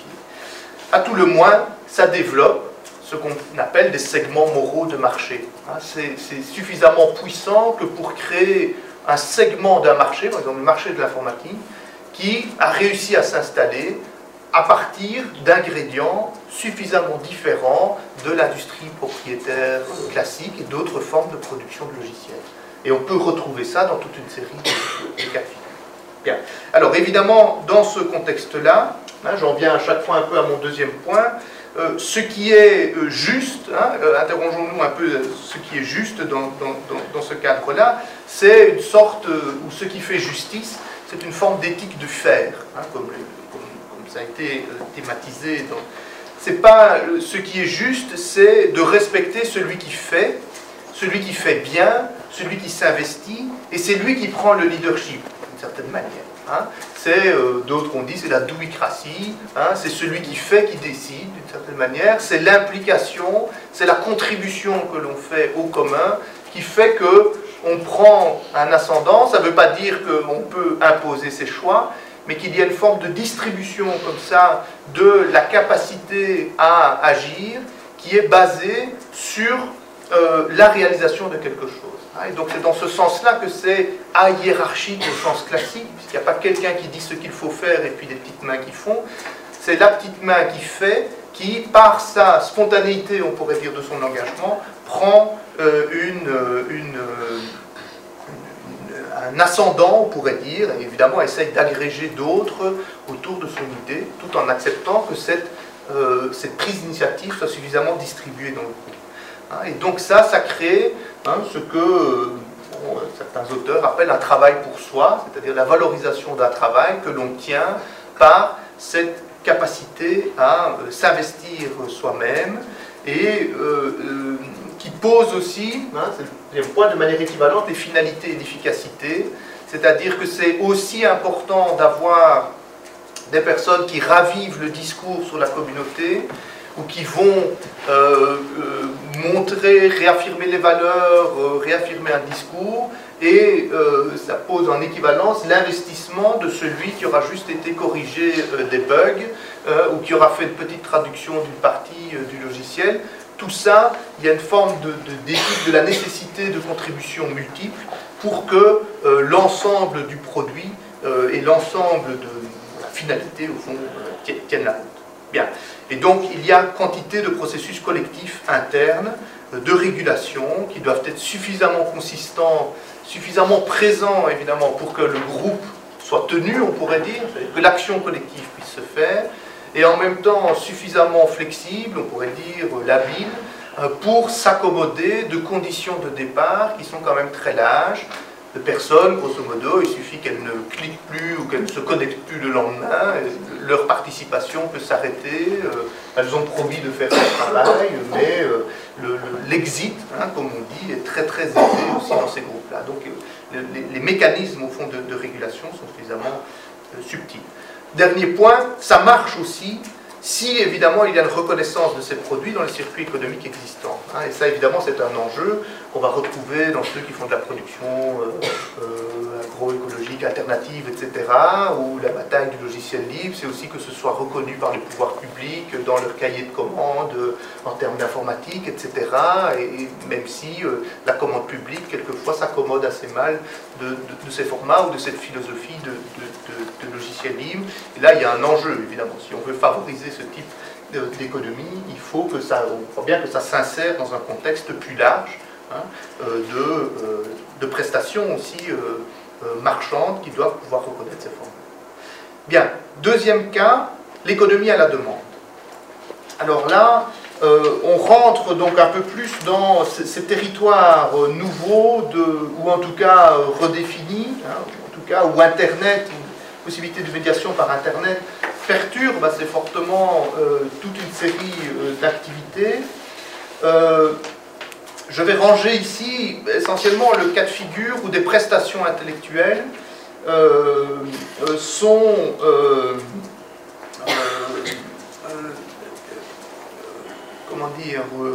À tout le moins, ça développe ce qu'on appelle des segments moraux de marché. Hein, c'est, c'est suffisamment puissant que pour créer un segment d'un marché, par exemple le marché de l'informatique, qui a réussi à s'installer à partir d'ingrédients suffisamment différents de l'industrie propriétaire classique et d'autres formes de production de logiciels. Et on peut retrouver ça dans toute une série de cas de figure. Bien. Alors évidemment, dans ce contexte-là, hein, j'en viens à chaque fois un peu à mon deuxième point, euh, ce qui est euh, juste, hein, euh, interrogeons-nous un peu euh, ce qui est juste dans, dans, dans, dans ce cadre-là, c'est une sorte, euh, ou ce qui fait justice, c'est une forme d'éthique du faire, hein, comme, comme, comme ça a été euh, thématisé. Dans... C'est pas euh, ce qui est juste, c'est de respecter celui qui fait, celui qui fait bien, celui qui s'investit, et c'est lui qui prend le leadership, d'une certaine manière. Hein. C'est, euh, d'autres on dit, c'est la douicratie, hein, c'est celui qui fait qui décide, d'une certaine manière, c'est l'implication, c'est la contribution que l'on fait au commun, qui fait que on prend un ascendant. Ça ne veut pas dire qu'on peut imposer ses choix, mais qu'il y a une forme de distribution comme ça de la capacité à agir qui est basée sur euh, la réalisation de quelque chose. Et donc c'est dans ce sens-là que c'est ahiérarchique au sens classique, puisqu'il n'y a pas quelqu'un qui dit ce qu'il faut faire et puis des petites mains qui font. C'est la petite main qui fait, qui, par sa spontanéité, on pourrait dire, de son engagement, prend euh, une, une, une, un ascendant, on pourrait dire, et évidemment essaye d'agréger d'autres autour de son idée, tout en acceptant que cette, euh, cette prise d'initiative soit suffisamment distribuée dans le groupe. Hein, et donc ça, ça crée hein, ce que bon, certains auteurs appellent un travail pour soi, c'est-à-dire la valorisation d'un travail que l'on tient par cette capacité à euh, s'investir soi-même et euh, euh, qui pose aussi, hein, c'est le deuxième point, de manière équivalente, les finalités et l'efficacité, c'est-à-dire que c'est aussi important d'avoir des personnes qui ravivent le discours sur la communauté ou qui vont euh, euh, montrer, réaffirmer les valeurs, euh, réaffirmer un discours, et euh, ça pose en équivalence l'investissement de celui qui aura juste été corrigé euh, des bugs, euh, ou qui aura fait une petite traduction d'une partie euh, du logiciel. Tout ça, il y a une forme de, de, d'éthique de la nécessité de contributions multiples pour que euh, l'ensemble du produit euh, et l'ensemble de la finalité, au fond, euh, tiennent la route. Bien. Et donc, il y a quantité de processus collectifs internes, de régulation, qui doivent être suffisamment consistants, suffisamment présents, évidemment, pour que le groupe soit tenu, on pourrait dire, que l'action collective puisse se faire, et en même temps suffisamment flexible, on pourrait dire labile, pour s'accommoder de conditions de départ qui sont quand même très larges, de personnes, grosso modo, il suffit qu'elles ne cliquent plus ou qu'elles ne se connectent plus le lendemain, leur participation peut s'arrêter, euh, elles ont promis de faire ce travail, mais euh, l'exit, le, hein, comme on dit, est très très élevé aussi dans ces groupes-là. Donc euh, les, les mécanismes au fond de, de régulation sont suffisamment euh, subtils. Dernier point, ça marche aussi si évidemment il y a une reconnaissance de ces produits dans les circuits économiques existants. Hein, et ça évidemment c'est un enjeu qu'on va retrouver dans ceux qui font de la production euh, euh, agroécologique, alternative, et cetera, ou la bataille du logiciel libre, c'est aussi que ce soit reconnu par les pouvoirs publics dans leur cahier de commande euh, en termes d'informatique, et cetera. Et même si euh, la commande publique, quelquefois, s'accommode assez mal de, de, de ces formats ou de cette philosophie de, de, de, de logiciel libre. Et là, il y a un enjeu, évidemment. Si on veut favoriser ce type d'économie, il faut que ça, on voit bien que ça s'insère dans un contexte plus large, hein, de, euh, de prestations aussi euh, euh, marchandes qui doivent pouvoir reconnaître ces formes. Bien, deuxième cas, l'économie à la demande. Alors là, euh, on rentre donc un peu plus dans ces, ces territoires euh, nouveaux, de, ou en tout cas euh, redéfinis, hein, en tout cas où Internet, une possibilité de médiation par Internet, perturbe assez fortement euh, toute une série euh, d'activités. Euh, je vais ranger ici essentiellement le cas de figure où des prestations intellectuelles euh, euh, sont euh, euh, euh, comment dire euh,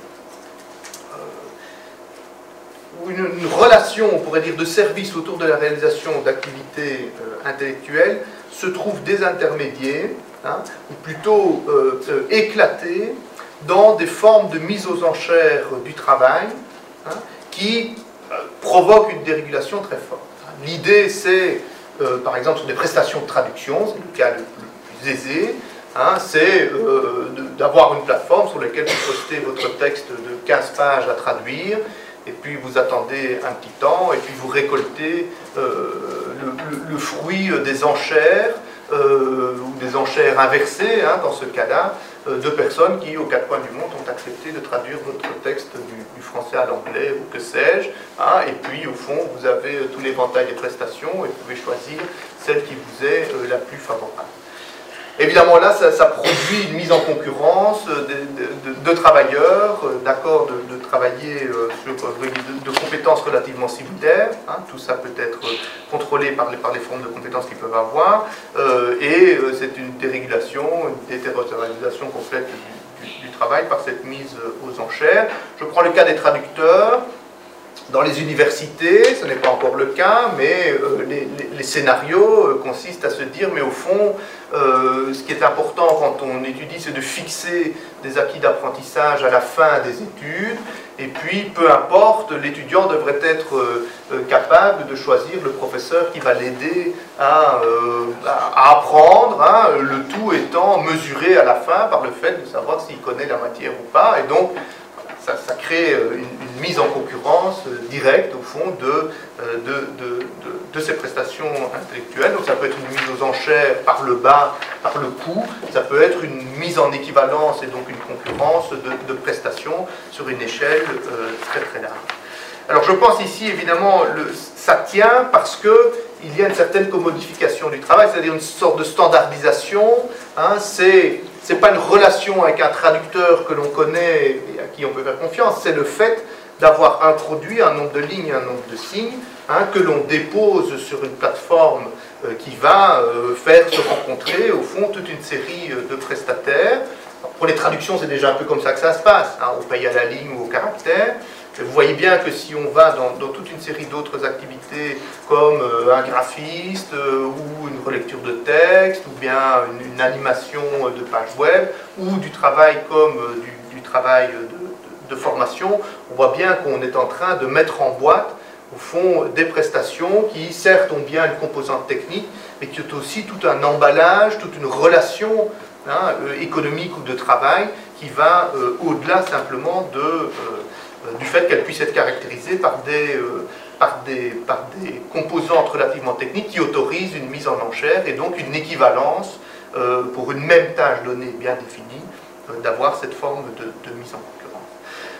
euh, une, une relation, on pourrait dire, de service autour de la réalisation d'activités euh, intellectuelles se trouvent désintermédiés, hein, ou plutôt euh, euh, éclatés dans des formes de mise aux enchères du travail, hein, qui euh, provoquent une dérégulation très forte. L'idée, c'est, euh, par exemple, sur des prestations de traduction, c'est le cas le, le plus aisé, hein, c'est euh, d'avoir une plateforme sur laquelle vous postez votre texte de quinze pages à traduire, et puis vous attendez un petit temps, et puis vous récoltez euh, le, le, le fruit des enchères, euh, ou des enchères inversées, hein, dans ce cas-là, euh, de personnes qui, aux quatre coins du monde, ont accepté de traduire votre texte du, du français à l'anglais, ou que sais-je, hein, et puis, au fond, vous avez euh, tout l'éventail des prestations, et vous pouvez choisir celle qui vous est euh, la plus favorable. Évidemment, là, ça, ça produit une mise en concurrence de, de, de, de travailleurs, d'accord, de, de travailler euh, sur de, de compétences relativement similaires. Hein, tout ça peut être contrôlé par les, par les formes de compétences qu'ils peuvent avoir. Euh, et euh, c'est une dérégulation, une déterritorialisation complète du, du, du travail par cette mise aux enchères. Je prends le cas des traducteurs. Dans les universités, ce n'est pas encore le cas, mais euh, les, les, les scénarios euh, consistent à se dire, mais au fond, euh, ce qui est important quand on étudie, c'est de fixer des acquis d'apprentissage à la fin des études, et puis, peu importe, l'étudiant devrait être euh, euh, capable de choisir le professeur qui va l'aider à, euh, à apprendre, hein, le tout étant mesuré à la fin par le fait de savoir s'il connaît la matière ou pas, et donc, Ça, ça crée une, une mise en concurrence directe, au fond, de, de, de, de, de ces prestations intellectuelles. Donc ça peut être une mise aux enchères par le bas, par le coût, ça peut être une mise en équivalence et donc une concurrence de, de prestations sur une échelle euh, très très large. Alors je pense ici, évidemment, le, ça tient parce qu'il y a une certaine commodification du travail, c'est-à-dire une sorte de standardisation, hein, c'est... Ce n'est pas une relation avec un traducteur que l'on connaît et à qui on peut faire confiance, c'est le fait d'avoir introduit un nombre de lignes et un nombre de signes, hein, que l'on dépose sur une plateforme euh, qui va euh, faire se rencontrer, au fond, toute une série euh, de prestataires. Alors, pour les traductions, c'est déjà un peu comme ça que ça se passe, hein, on paye à la ligne ou au caractère. Vous voyez bien que si on va dans, dans toute une série d'autres activités comme euh, un graphiste euh, ou une relecture de texte ou bien une, une animation de page web ou du travail comme euh, du, du travail de, de, de formation, on voit bien qu'on est en train de mettre en boîte au fond des prestations qui certes ont bien une composante technique mais qui ont aussi tout un emballage, toute une relation hein, euh, économique ou de travail qui va euh, au-delà simplement de... Euh, du fait qu'elle puisse être caractérisée par des, euh, par, des, par des composantes relativement techniques qui autorisent une mise en enchère et donc une équivalence euh, pour une même tâche donnée bien définie, euh, d'avoir cette forme de, de mise en concurrence.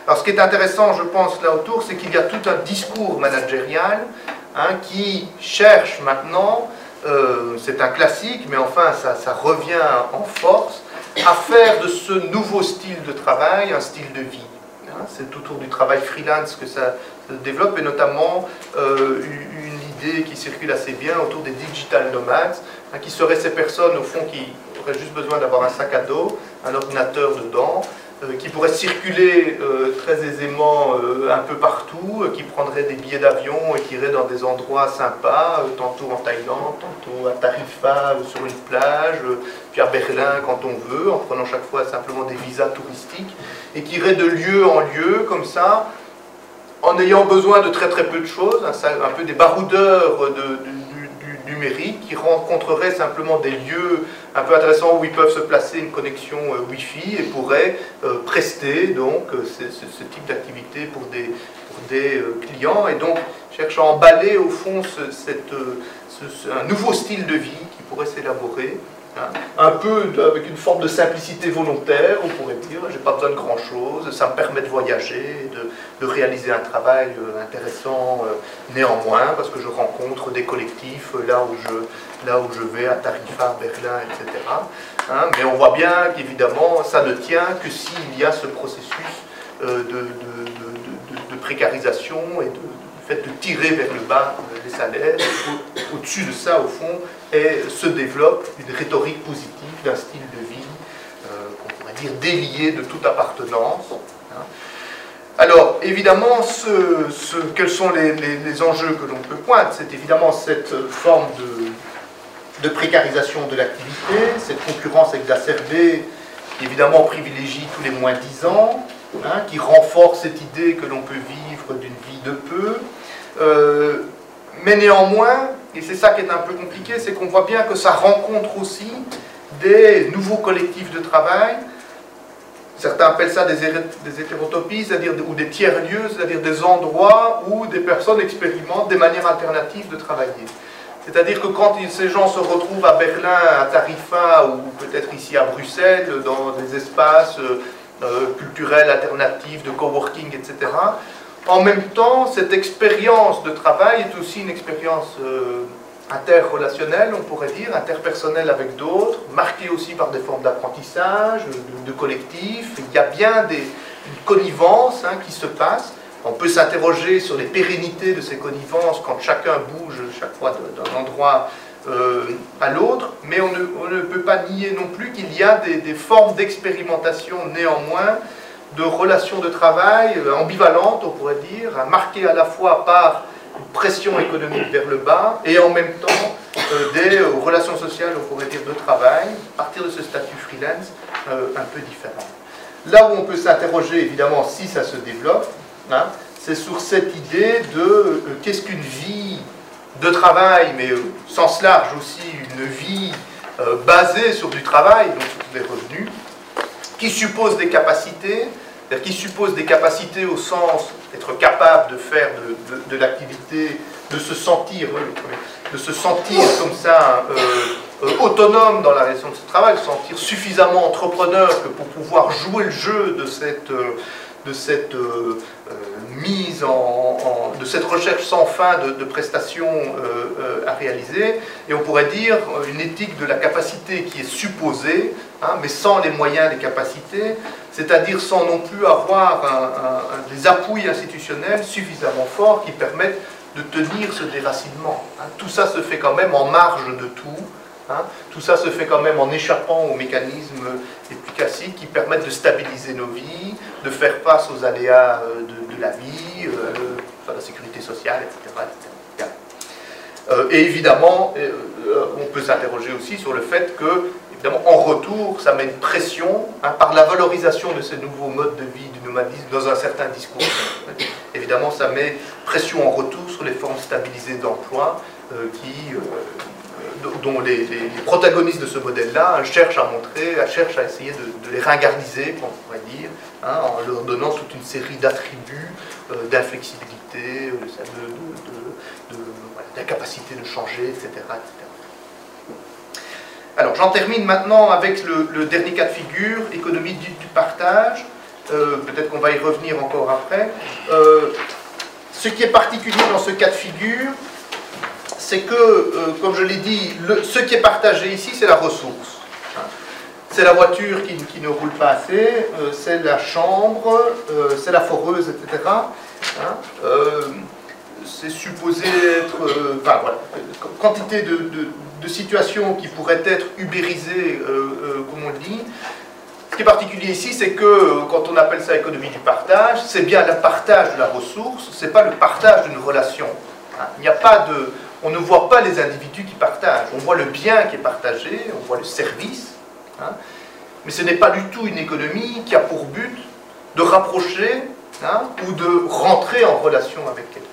Alors ce qui est intéressant, je pense, là autour, c'est qu'il y a tout un discours managérial hein, qui cherche maintenant, euh, c'est un classique, mais enfin ça, ça revient en force, à faire de ce nouveau style de travail un style de vie. Hein. C'est autour du travail freelance que ça se développe, et notamment euh, une idée qui circule assez bien autour des digital nomades, hein, qui seraient ces personnes, au fond, qui auraient juste besoin d'avoir un sac à dos, un ordinateur dedans, euh, qui pourraient circuler euh, très aisément euh, un peu partout, euh, qui prendraient des billets d'avion et qui iraient dans des endroits sympas, euh, tantôt en Thaïlande, tantôt à Tarifa, euh, sur une plage, euh, puis à Berlin quand on veut, en prenant chaque fois simplement des visas touristiques, et qui iraient de lieu en lieu, comme ça, en ayant besoin de très très peu de choses, un, un peu des baroudeurs de, de, du, du numérique, qui rencontreraient simplement des lieux un peu intéressants où ils peuvent se placer une connexion euh, Wi-Fi et pourraient euh, prester donc euh, ce, ce, ce type d'activité pour des, pour des euh, clients, et donc cherche à emballer au fond ce, cette, euh, ce, ce, un nouveau style de vie qui pourrait s'élaborer. Un peu avec une forme de simplicité volontaire, on pourrait dire, j'ai pas besoin de grand chose, ça me permet de voyager, de, de réaliser un travail intéressant néanmoins, parce que je rencontre des collectifs là où je, là où je vais, à Tarifa, Berlin, et cetera. Hein, mais on voit bien qu'évidemment, ça ne tient que s'il y a ce processus de, de, de, de, de précarisation et de, fait de tirer vers le bas les salaires. Au-dessus de ça, au fond, et se développe une rhétorique positive d'un style de vie, euh, qu'on pourrait dire délié de toute appartenance. Hein. Alors, évidemment, ce, ce, quels sont les, les, les enjeux que l'on peut pointer? C'est évidemment cette forme de, de précarisation de l'activité, cette concurrence exacerbée, qui évidemment privilégie tous les moins dix ans, hein, qui renforce cette idée que l'on peut vivre d'une vie de peu. Euh, mais néanmoins, et c'est ça qui est un peu compliqué, c'est qu'on voit bien que ça rencontre aussi des nouveaux collectifs de travail. Certains appellent ça des, des hétérotopies, c'est-à-dire ou des tiers-lieux, c'est-à-dire des endroits où des personnes expérimentent des manières alternatives de travailler. C'est-à-dire que quand ces gens se retrouvent à Berlin, à Tarifa, ou peut-être ici à Bruxelles, dans des espaces euh, culturels alternatifs, de coworking, et cetera, en même temps, cette expérience de travail est aussi une expérience euh, interrelationnelle, on pourrait dire, interpersonnelle avec d'autres, marquée aussi par des formes d'apprentissage, de, de collectif. Il y a bien des, une connivence hein, qui se passe. On peut s'interroger sur les pérennités de ces connivences quand chacun bouge chaque fois d'un endroit euh, à l'autre, mais on ne, on ne peut pas nier non plus qu'il y a des, des formes d'expérimentation néanmoins, de relations de travail ambivalentes, on pourrait dire, marquées à la fois par une pression économique vers le bas et en même temps euh, des euh, relations sociales, on pourrait dire, de travail, à partir de ce statut freelance euh, un peu différent. Là où on peut s'interroger, évidemment, si ça se développe, hein, c'est sur cette idée de euh, qu'est-ce qu'une vie de travail, mais au sens large aussi une vie euh, basée sur du travail, donc sur des revenus, qui suppose des capacités, c'est-à-dire qui suppose des capacités au sens d'être capable de faire de, de, de l'activité, de se sentir, de se sentir comme ça euh, euh, autonome dans la réalisation de ce travail, de se sentir suffisamment entrepreneur que pour pouvoir jouer le jeu de cette, euh, de cette euh, euh, mise en, en, de cette recherche sans fin de, de prestations euh, euh, à réaliser, et on pourrait dire une éthique de la capacité qui est supposée, hein, mais sans les moyens des capacités, c'est-à-dire sans non plus avoir un, un, un, des appuis institutionnels suffisamment forts qui permettent de tenir ce déracinement. Hein. Tout ça se fait quand même en marge de tout. Hein. Tout ça se fait quand même en échappant aux mécanismes les plus classiques qui permettent de stabiliser nos vies, de faire face aux aléas de, de la vie, euh, la sécurité sociale, et cetera et cetera. Euh, et évidemment, euh, on peut s'interroger aussi sur le fait que, évidemment, en retour, ça met une pression hein, par la valorisation de ces nouveaux modes de vie du nomadisme dans un certain discours. Évidemment, ça met pression en retour sur les formes stabilisées d'emploi euh, qui... Euh, dont les, les, les protagonistes de ce modèle-là cherchent à montrer, cherchent à essayer de, de les ringardiser, on pourrait dire, hein, en leur donnant toute une série d'attributs, euh, d'inflexibilité, de, de, de, de, voilà, d'incapacité de changer, et cetera et cetera. Alors, j'en termine maintenant avec le, le dernier cas de figure, économie du, du partage. euh, peut-être qu'on va y revenir encore après. Euh, ce qui est particulier dans ce cas de figure, c'est que, euh, comme je l'ai dit, le, ce qui est partagé ici, c'est la ressource. Hein. C'est la voiture qui, qui ne roule pas assez, euh, c'est la chambre, euh, c'est la foreuse, et cetera. Hein. Euh, c'est supposé être... Euh, enfin, voilà, quantité de, de, de situations qui pourraient être ubérisées, euh, euh, comme on le dit. Ce qui est particulier ici, c'est que, quand on appelle ça économie du partage, c'est bien le partage de la ressource, c'est pas le partage d'une relation. Hein. Il n'y a pas de... On ne voit pas les individus qui partagent, on voit le bien qui est partagé, on voit le service, hein, mais ce n'est pas du tout une économie qui a pour but de rapprocher, hein, ou de rentrer en relation avec quelqu'un.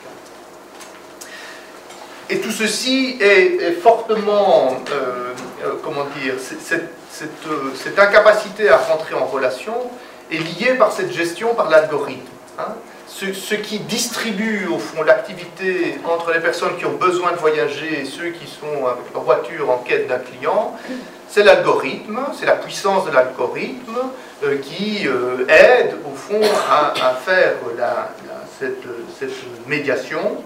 Et tout ceci est, est fortement, euh, euh, comment dire, cette, cette, euh, cette incapacité à rentrer en relation est liée par cette gestion par l'algorithme. Hein. Ce, ce qui distribue au fond l'activité entre les personnes qui ont besoin de voyager et ceux qui sont avec leur voiture en quête d'un client, c'est l'algorithme, c'est la puissance de l'algorithme euh, qui euh, aide au fond à, à faire la, la, cette, cette médiation.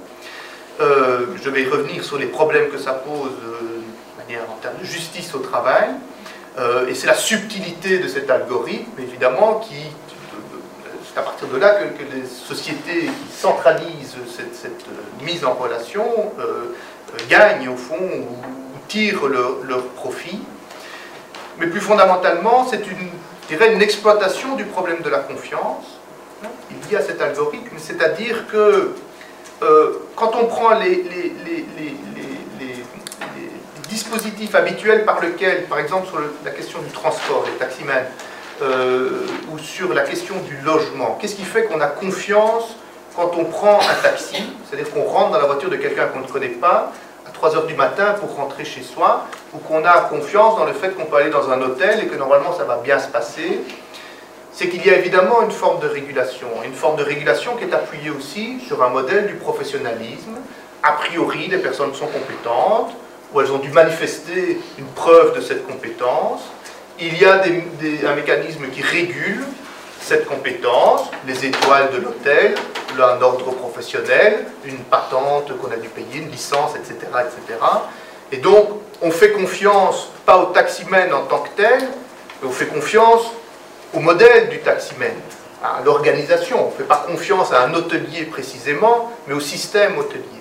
Euh, je vais revenir sur les problèmes que ça pose euh, de manière en termes de justice au travail. Euh, et c'est la subtilité de cet algorithme, évidemment, qui... C'est à partir de là que, que les sociétés qui centralisent cette, cette euh, mise en relation euh, euh, gagnent au fond ou, ou tirent leur, leur profit. Mais plus fondamentalement, c'est une, je dirais, une exploitation du problème de la confiance. Il y a cet algorithme, c'est-à-dire que euh, quand on prend les, les, les, les, les, les, les dispositifs habituels par lesquels, par exemple sur le, la question du transport, les taximans, Euh, ou sur la question du logement. Qu'est-ce qui fait qu'on a confiance quand on prend un taxi, c'est-à-dire qu'on rentre dans la voiture de quelqu'un qu'on ne connaît pas à trois heures du matin pour rentrer chez soi, ou qu'on a confiance dans le fait qu'on peut aller dans un hôtel et que normalement ça va bien se passer? C'est qu'il y a évidemment une forme de régulation, une forme de régulation qui est appuyée aussi sur un modèle du professionnalisme. A priori, les personnes sont compétentes, ou elles ont dû manifester une preuve de cette compétence. Il y a des, des, un mécanisme qui régule cette compétence, les étoiles de l'hôtel, un ordre professionnel, une patente qu'on a dû payer, une licence, et cetera, et cetera. Et donc, on fait confiance, pas au taximan en tant que tel, mais on fait confiance au modèle du taximan, à l'organisation. On ne fait pas confiance à un hôtelier précisément, mais au système hôtelier.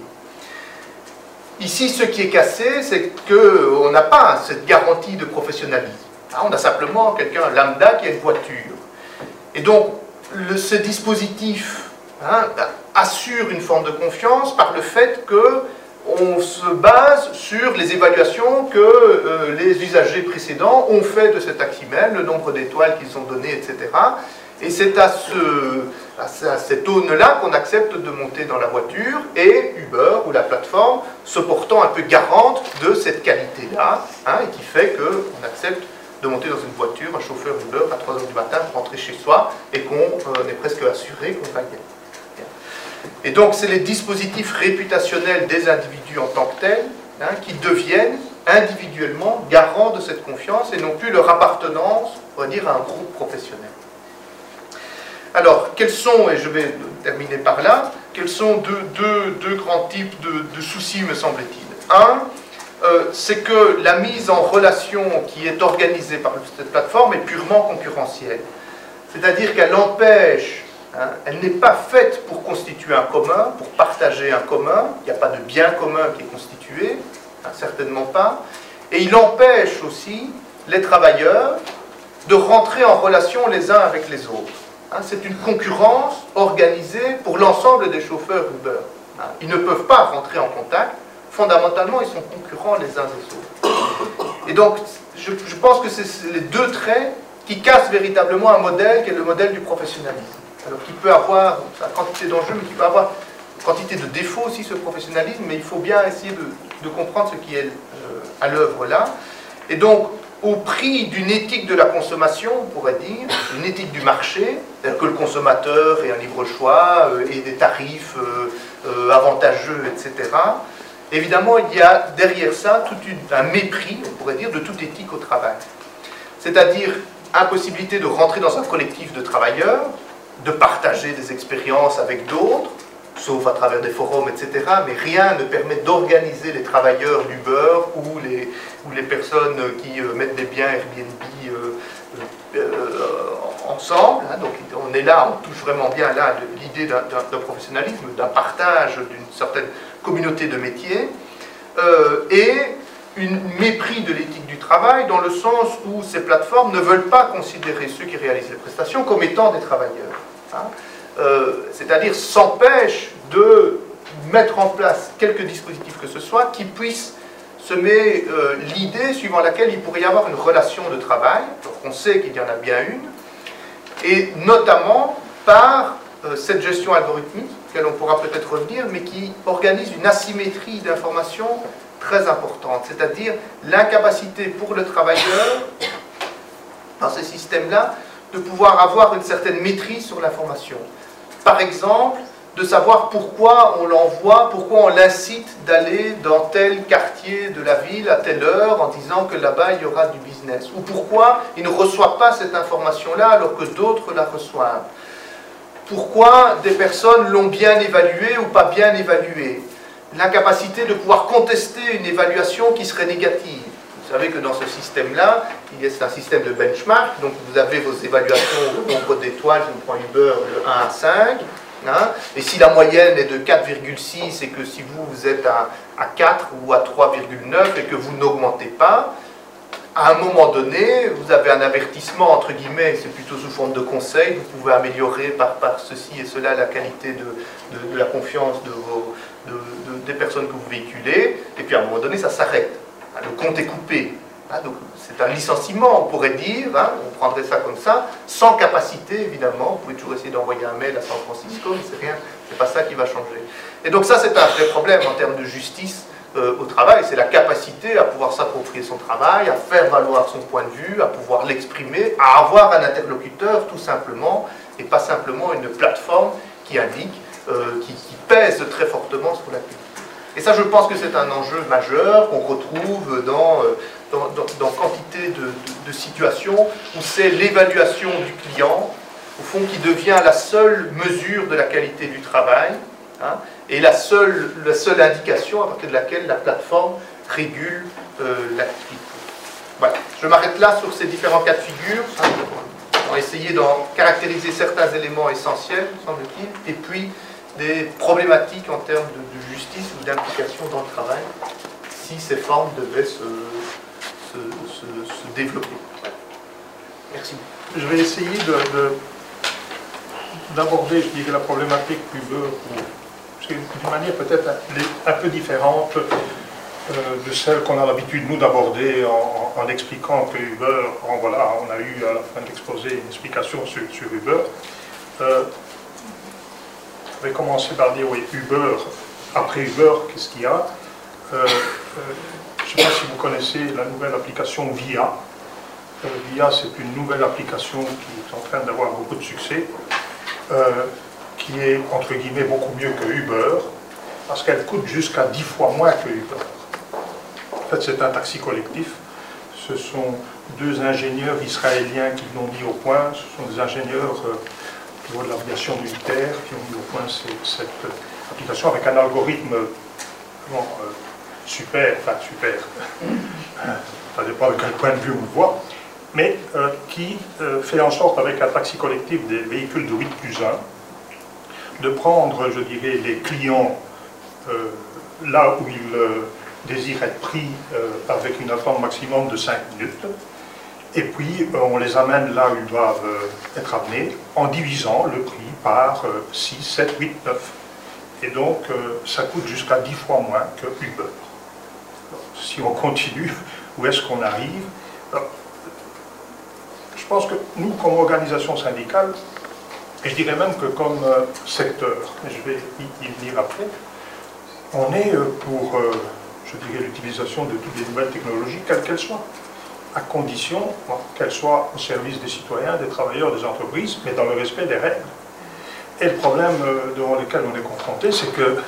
Ici, ce qui est cassé, c'est qu'on n'a pas cette garantie de professionnalisme. On a simplement quelqu'un lambda qui a une voiture. Et donc, le, ce dispositif hein, assure une forme de confiance par le fait qu'on se base sur les évaluations que euh, les usagers précédents ont fait de cet taximan, le nombre d'étoiles qu'ils ont donné, et cetera. Et c'est à, ce, à, ce, à cette aune-là qu'on accepte de monter dans la voiture, et Uber, ou la plateforme, se portant un peu garante de cette qualité-là, hein, et qui fait qu'on accepte de monter dans une voiture, un chauffeur Uber, à trois heures du matin pour rentrer chez soi, et qu'on euh, est presque assuré qu'on va gagner. Et donc, c'est les dispositifs réputationnels des individus en tant que tels hein, qui deviennent individuellement garants de cette confiance et non plus leur appartenance, on va dire, à un groupe professionnel. Alors, quels sont, et je vais terminer par là, quels sont deux, deux, deux grands types de, de soucis, me semble-t-il. Un, Euh, c'est que la mise en relation qui est organisée par cette plateforme est purement concurrentielle. C'est-à-dire qu'elle empêche, hein, elle n'est pas faite pour constituer un commun, pour partager un commun, il n'y a pas de bien commun qui est constitué, hein, certainement pas, et il empêche aussi les travailleurs de rentrer en relation les uns avec les autres. Hein, c'est une concurrence organisée pour l'ensemble des chauffeurs Uber. Hein, ils ne peuvent pas rentrer en contact. Fondamentalement, ils sont concurrents les uns des autres. Et donc, je, je pense que c'est les deux traits qui cassent véritablement un modèle qui est le modèle du professionnalisme. Alors, qui peut avoir une quantité d'enjeux, mais qui peut avoir une quantité de défauts aussi, ce professionnalisme, mais il faut bien essayer de, de comprendre ce qui est euh, à l'œuvre là. Et donc, au prix d'une éthique de la consommation, on pourrait dire, une éthique du marché, c'est-à-dire que le consommateur ait un libre choix, euh, et des tarifs euh, euh, avantageux, et cetera, évidemment, il y a derrière ça tout une, un mépris, on pourrait dire, de toute éthique au travail. C'est-à-dire impossibilité de rentrer dans un collectif de travailleurs, de partager des expériences avec d'autres, sauf à travers des forums, et cetera. Mais rien ne permet d'organiser les travailleurs d'Uber ou les, ou les personnes qui euh, mettent des biens Airbnb euh, euh, euh, ensemble. Hein. Donc on est là, on touche vraiment bien là l'idée d'un professionnalisme, d'un partage, d'une certaine communauté de métiers, euh, et une mépris de l'éthique du travail dans le sens où ces plateformes ne veulent pas considérer ceux qui réalisent les prestations comme étant des travailleurs. Hein. Euh, c'est-à-dire s'empêchent de mettre en place quelques dispositifs que ce soit qui puissent semer euh, l'idée suivant laquelle il pourrait y avoir une relation de travail, donc on sait qu'il y en a bien une, et notamment par euh, cette gestion algorithmique, laquelle on pourra peut-être revenir, mais qui organise une asymétrie d'information très importante, c'est-à-dire l'incapacité pour le travailleur, dans ces systèmes-là, de pouvoir avoir une certaine maîtrise sur l'information. Par exemple, de savoir pourquoi on l'envoie, pourquoi on l'incite d'aller dans tel quartier de la ville à telle heure en disant que là-bas il y aura du business. Ou pourquoi il ne reçoit pas cette information-là alors que d'autres la reçoivent. Pourquoi des personnes l'ont bien évaluée ou pas bien évaluée. L'incapacité de pouvoir contester une évaluation qui serait négative. Vous savez que dans ce système-là, c'est un système de benchmark, donc vous avez vos évaluations au nombre d'étoiles, je prends Uber de un à cinq, hein, et si la moyenne est de quatre virgule six et que si vous, vous êtes à, à quatre ou à trois virgule neuf et que vous n'augmentez pas, à un moment donné, vous avez un avertissement, entre guillemets, c'est plutôt sous forme de conseil, vous pouvez améliorer par, par ceci et cela la qualité de, de, de la confiance de vos, de, de, des personnes que vous véhiculez, et puis à un moment donné, ça s'arrête. Le compte est coupé. Hein, donc c'est un licenciement, on pourrait dire, hein, on prendrait ça comme ça, sans capacité évidemment. Vous pouvez toujours essayer d'envoyer un mail à San Francisco, mais c'est rien, c'est pas ça qui va changer. Et donc ça c'est un vrai problème en termes de justice euh, au travail, c'est la capacité à pouvoir s'approprier son travail, à faire valoir son point de vue, à pouvoir l'exprimer, à avoir un interlocuteur tout simplement, et pas simplement une plateforme qui indique, euh, qui, qui pèse très fortement sur la culture. Et ça, je pense que c'est un enjeu majeur qu'on retrouve dans, dans, dans, dans quantité de, de, de situations où c'est l'évaluation du client, au fond, qui devient la seule mesure de la qualité du travail, hein, et la seule, la seule indication à partir de laquelle la plateforme régule euh, l'activité. Voilà. Je m'arrête là sur ces différents cas de figure. On va essayer d'en caractériser certains éléments essentiels, semble-t-il, et puis des problématiques en termes de, de justice ou d'implication dans le travail, si ces formes devaient se, se, se, se développer. Merci. Je vais essayer d'aborder, je dirais, la problématique Uber d'une manière peut-être un, un peu différente euh, de celle qu'on a l'habitude, nous, d'aborder en, en, en expliquant que Uber, en, voilà, on a eu à la fin de l'exposé une explication sur, sur Uber. Euh, Je vais commencer par dire, oui, Uber, après Uber, qu'est-ce qu'il y a euh, euh, Je ne sais pas si vous connaissez la nouvelle application Via. Euh, Via, c'est une nouvelle application qui est en train d'avoir beaucoup de succès, euh, qui est, entre guillemets, beaucoup mieux que Uber, parce qu'elle coûte jusqu'à dix fois moins que Uber. En fait, c'est un taxi collectif. Ce sont deux ingénieurs israéliens qui l'ont mis au point. Ce sont des ingénieurs... Euh, au niveau de l'aviation militaire, qui ont mis au point cette application avec un algorithme bon, euh, super, enfin super, ça dépend de quel point de vue on le voit, mais euh, qui euh, fait en sorte, avec un taxi collectif des véhicules de huit plus un, de prendre, je dirais, les clients euh, là où ils euh, désirent être pris euh, avec une attente maximum de cinq minutes, et puis euh, on les amène là où ils doivent euh, être amenés, en divisant le prix par euh, six, sept, huit, neuf. Et donc euh, ça coûte jusqu'à dix fois moins que Uber. Alors, si on continue, où est-ce qu'on arrive? Alors, je pense que nous, comme organisation syndicale, et je dirais même que comme euh, secteur, et je vais y, y venir après, on est euh, pour, euh, je dirais, l'utilisation de toutes les nouvelles technologies, quelles qu'elles soient, à condition bon, qu'elles soient au service des citoyens, des travailleurs, des entreprises, mais dans le respect des règles. Et le problème euh, devant lequel on est confronté, c'est que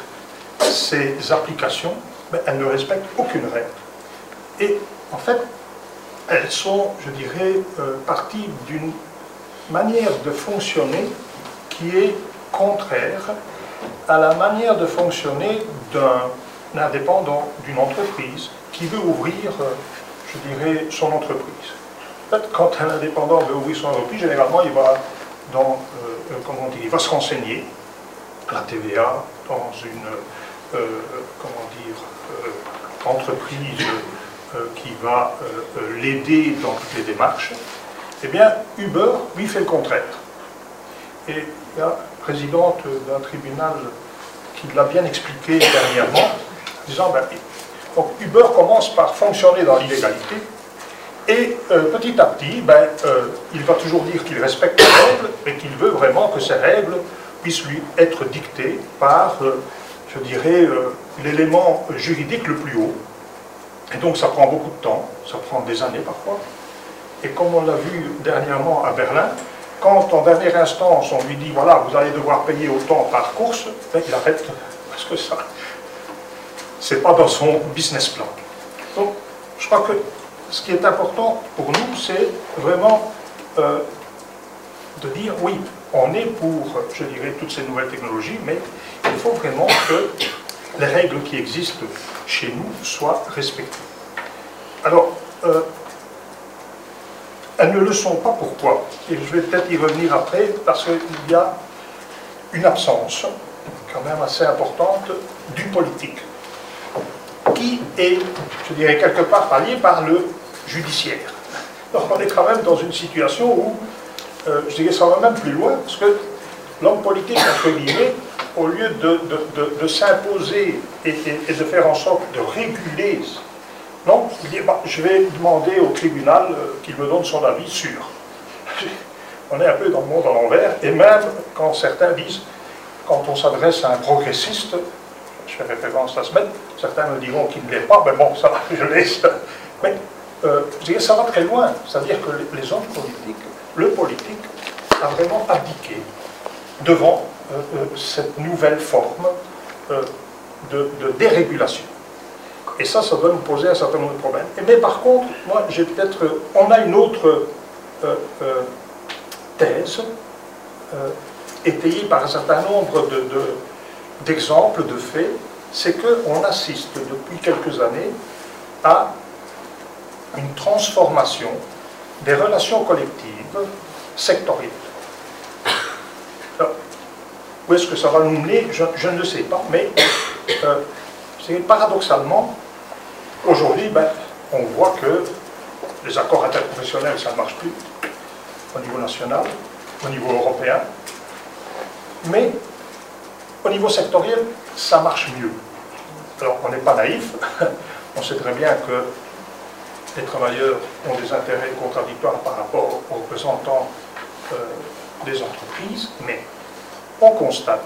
ces applications, ben, elles ne respectent aucune règle. Et en fait, elles sont, je dirais, euh, parties d'une manière de fonctionner qui est contraire à la manière de fonctionner d'un indépendant, d'une entreprise qui veut ouvrir, euh, je dirais, son entreprise. En fait, quand un indépendant veut ouvrir son entreprise, généralement, il va, dans, euh, comment on dit, il va se renseigner, la T V A, dans une, euh, comment dire, euh, entreprise euh, qui va euh, l'aider dans toutes les démarches. Eh bien, Uber, lui, fait le contraire. Et la présidente d'un tribunal qui l'a bien expliqué dernièrement, en disant, ben, donc Uber commence par fonctionner dans l'illégalité, et euh, petit à petit, ben, euh, il va toujours dire qu'il respecte les règles, et qu'il veut vraiment que ces règles puissent lui être dictées par, euh, je dirais, euh, l'élément juridique le plus haut. Et donc ça prend beaucoup de temps, ça prend des années parfois. Et comme on l'a vu dernièrement à Berlin, quand en dernière instance on lui dit voilà, vous allez devoir payer autant par course, ben, il arrête parce que ça, c'est pas dans son business plan. Donc je crois que ce qui est important pour nous, c'est vraiment euh, de dire oui, on est pour, je dirais, toutes ces nouvelles technologies, mais il faut vraiment que les règles qui existent chez nous soient respectées. Alors, euh, elles ne le sont pas, pourquoi? Et je vais peut-être y revenir après, parce qu'il y a une absence, quand même assez importante, du politique, qui est, je dirais, quelque part allié par le judiciaire. Donc on est quand même dans une situation où, euh, je dirais, ça va même plus loin, parce que l'homme politique, entre guillemets, au lieu de, de, de, de s'imposer et, et, et de faire en sorte de réguler, non, il dit, bah, je vais demander au tribunal euh, qu'il me donne son avis sûr. On est un peu dans le monde à l'envers, et même quand certains disent, quand on s'adresse à un progressiste, je fais référence à ce maître, certains me diront qu'il ne l'est pas, mais bon, ça je laisse. Mais euh, je dirais, ça va très loin, c'est-à-dire que les, les hommes politiques, le politique a vraiment abdiqué devant euh, euh, cette nouvelle forme euh, de, de dérégulation. Et ça, ça doit nous poser un certain nombre de problèmes. Et, mais par contre, moi, j'ai peut-être... On a une autre euh, euh, thèse, euh, étayée par un certain nombre de, de, d'exemples, de faits, c'est qu'on assiste depuis quelques années à une transformation des relations collectives sectorielles. Alors, où est-ce que ça va nous mener? je, je ne le sais pas, mais euh, paradoxalement, aujourd'hui, ben, on voit que les accords interprofessionnels, ça ne marche plus au niveau national, au niveau européen, mais au niveau sectoriel, ça marche mieux. Alors, on n'est pas naïf, on sait très bien que les travailleurs ont des intérêts contradictoires par rapport aux représentants euh, des entreprises, mais on constate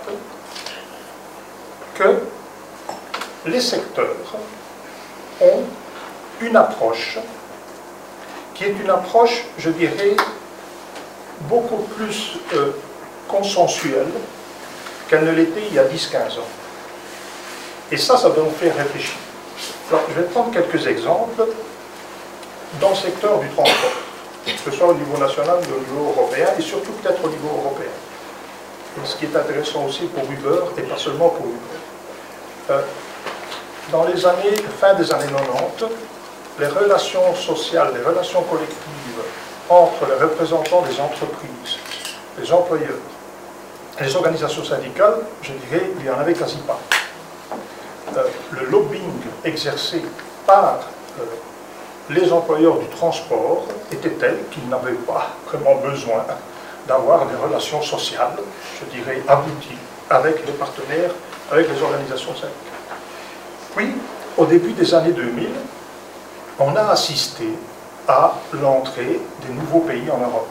que les secteurs ont une approche qui est une approche, je dirais, beaucoup plus euh, consensuelle qu'elle ne l'était il y a dix à quinze ans. Et ça, ça doit nous faire réfléchir. Alors, je vais prendre quelques exemples dans le secteur du transport, que ce soit au niveau national ou au niveau européen, et surtout peut-être au niveau européen. Et ce qui est intéressant aussi pour Uber, et pas seulement pour Uber. Euh, dans les années, fin des années quatre-vingt-dix, les relations sociales, les relations collectives entre les représentants des entreprises, les employeurs, et les organisations syndicales, je dirais, il n'y en avait quasi pas. Euh, le lobbying exercé par euh, les employeurs du transport était tel qu'ils n'avaient pas vraiment besoin d'avoir des relations sociales, je dirais, abouties avec les partenaires, avec les organisations syndicales. Puis, au début des années deux mille, on a assisté à l'entrée des nouveaux pays en Europe.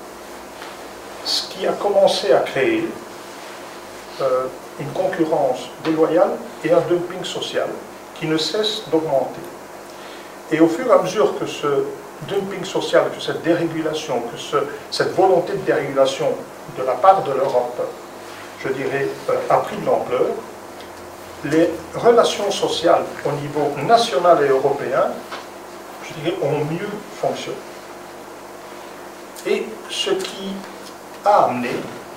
Ce qui a commencé à créer euh, une concurrence déloyale et un dumping social qui ne cesse d'augmenter. Et au fur et à mesure que ce dumping social, que cette dérégulation, que ce, cette volonté de dérégulation de la part de l'Europe, je dirais, euh, a pris de l'ampleur, les relations sociales au niveau national et européen, je dirais, ont mieux fonctionné. Et ce qui a amené,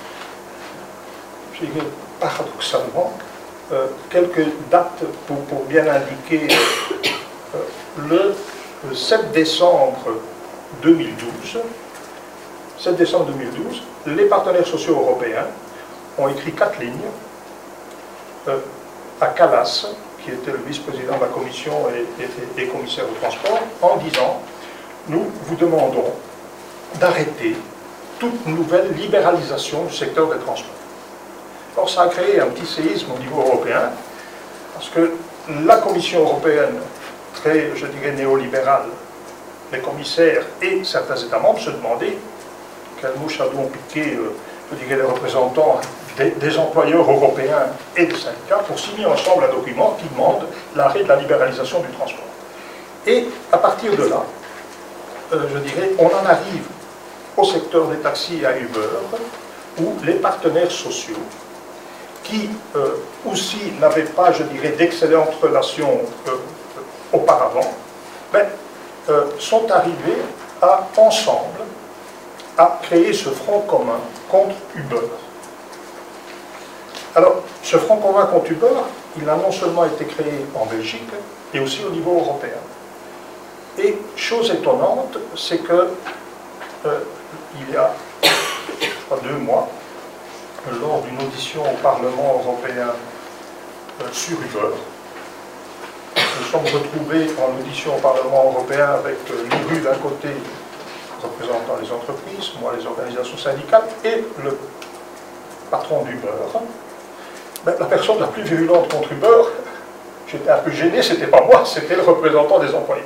je dirais paradoxalement, euh, quelques dates pour, pour bien indiquer euh, le, le sept décembre deux mille douze, sept décembre deux mille douze, les partenaires sociaux européens ont écrit quatre lignes euh, à Kallas, qui était le vice-président de la Commission et, et, et commissaire au transport, en disant « Nous vous demandons d'arrêter toute nouvelle libéralisation du secteur des transports. » Alors ça a créé un petit séisme au niveau européen, parce que la Commission européenne, très, je dirais, néolibérale, les commissaires et certains États membres se demandaient quelle mouche a donc piqué, euh, je dirais, les représentants des, des employeurs européens et des syndicats pour signer ensemble un document qui demande l'arrêt de la libéralisation du transport. Et à partir de là, euh, je dirais, on en arrive au secteur des taxis et à Uber, où les partenaires sociaux, qui euh, aussi n'avaient pas, je dirais, d'excellentes relations euh, auparavant, ben, euh, sont arrivés à, ensemble, à créer ce front commun contre Uber. Alors, ce front commun contre Uber, il a non seulement été créé en Belgique, mais aussi au niveau européen. Et, chose étonnante, c'est que euh, il y a, je crois, deux mois, lors d'une audition au Parlement européen euh, sur Uber, nous sommes retrouvés en audition au Parlement européen avec euh, l'I R U d'un côté, représentant les entreprises, moi les organisations syndicales, et le patron d'Uber. Ben, la personne la plus virulente contre Uber, j'étais un peu gêné, c'était pas moi, c'était le représentant des employés.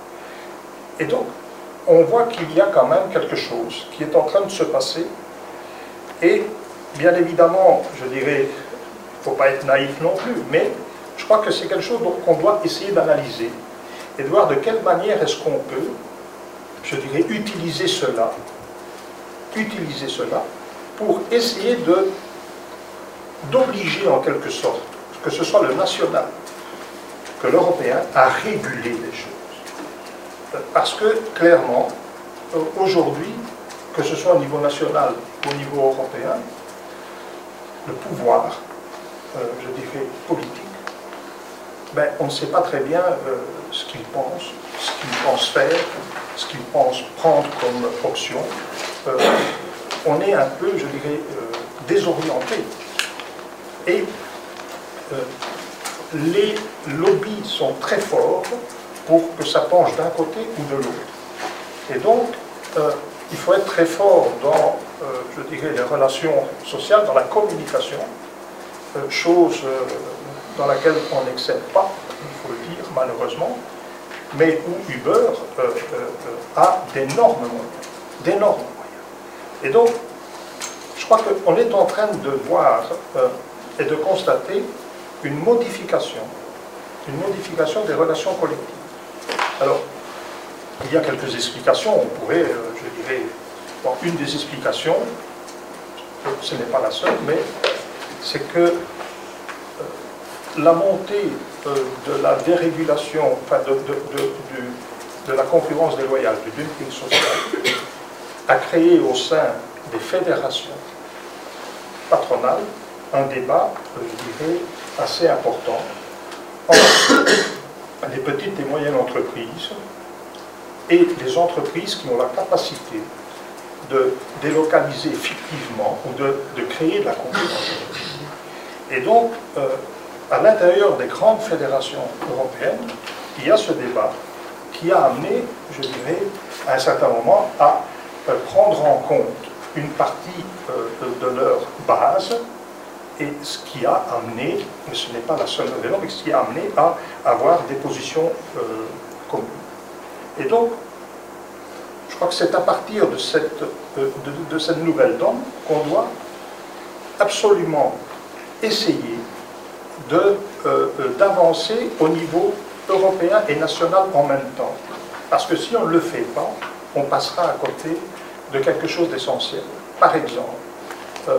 Et donc, on voit qu'il y a quand même quelque chose qui est en train de se passer, et bien évidemment, je dirais, il ne faut pas être naïf non plus, mais je crois que c'est quelque chose qu'on doit essayer d'analyser et de voir de quelle manière est-ce qu'on peut, je dirais, utiliser cela, utiliser cela pour essayer de d'obliger en quelque sorte, que ce soit le national, que l'européen, à réguler les choses. Parce que, clairement, aujourd'hui, que ce soit au niveau national ou au niveau européen, le pouvoir, euh, je dirais, politique, ben, on ne sait pas très bien euh, ce qu'il pense, ce qu'il pense faire, ce qu'il pense prendre comme option. Euh, on est un peu, je dirais, euh, désorienté. Et euh, les lobbies sont très forts pour que ça penche d'un côté ou de l'autre. Et donc, euh, il faut être très fort dans, euh, je dirais, les relations sociales, dans la communication, euh, chose euh, dans laquelle on n'excelle pas, il faut le dire, malheureusement, mais où Uber euh, euh, a d'énormes moyens, d'énormes moyens. Et donc, je crois qu'on est en train de voir euh, et de constater une modification, une modification des relations collectives. Alors, il y a quelques explications, on pourrait, euh, je dirais, bon, une des explications, ce n'est pas la seule, mais c'est que euh, la montée euh, de la dérégulation, enfin de, de, de, de, de la concurrence déloyale, du dumping social, a créé au sein des fédérations patronales un débat, je dirais, assez important entre les petites et moyennes entreprises et les entreprises qui ont la capacité de délocaliser fictivement ou de, de créer de la concurrence. Et donc, euh, à l'intérieur des grandes fédérations européennes, il y a ce débat qui a amené, je dirais, à un certain moment, à euh, prendre en compte une partie euh, de, de leur base, et ce qui a amené, mais ce n'est pas la seule raison, mais ce qui a amené à avoir des positions euh, communes. Et donc, je crois que c'est à partir de cette, de, de, de cette nouvelle donne qu'on doit absolument essayer de, euh, d'avancer au niveau européen et national en même temps. Parce que si on ne le fait pas, on passera à côté de quelque chose d'essentiel. Par exemple, euh,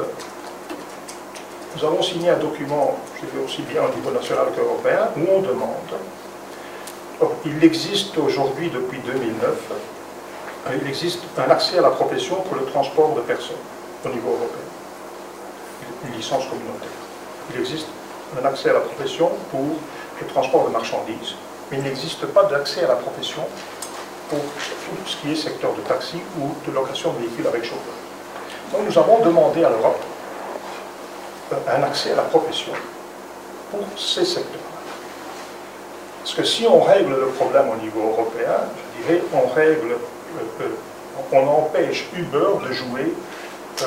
nous avons signé un document, je dirais aussi bien au niveau national qu'européen, où on demande Or, il existe aujourd'hui, depuis deux mille neuf, il existe un accès à la profession pour le transport de personnes au niveau européen. Une licence communautaire. Il existe un accès à la profession pour le transport de marchandises, mais il n'existe pas d'accès à la profession pour tout ce qui est secteur de taxi ou de location de véhicules avec chauffeur. Donc nous avons demandé à l'Europe un accès à la profession pour ces secteurs-là. Parce que si on règle le problème au niveau européen, je dirais, on règle, euh, euh, on empêche Uber de jouer euh,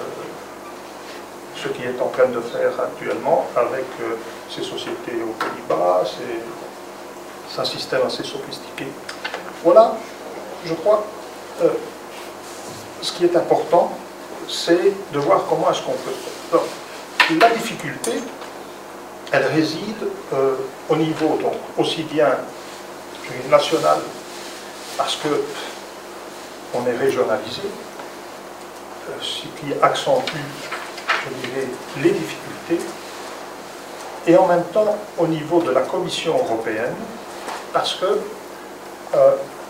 ce qu'il est en train de faire actuellement avec euh, ses sociétés aux Pays-Bas, c'est un système assez sophistiqué. Voilà, je crois, euh, ce qui est important, c'est de voir comment est-ce qu'on peut faire. Donc, la difficulté, elle réside euh, au niveau, donc, aussi bien national, parce que on est régionalisé, euh, ce qui accentue, je dirais, les difficultés, et en même temps au niveau de la Commission européenne, parce que euh,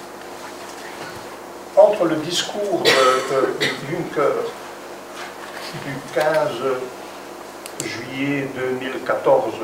entre le discours de, de Juncker du quinze juillet deux mille quatorze,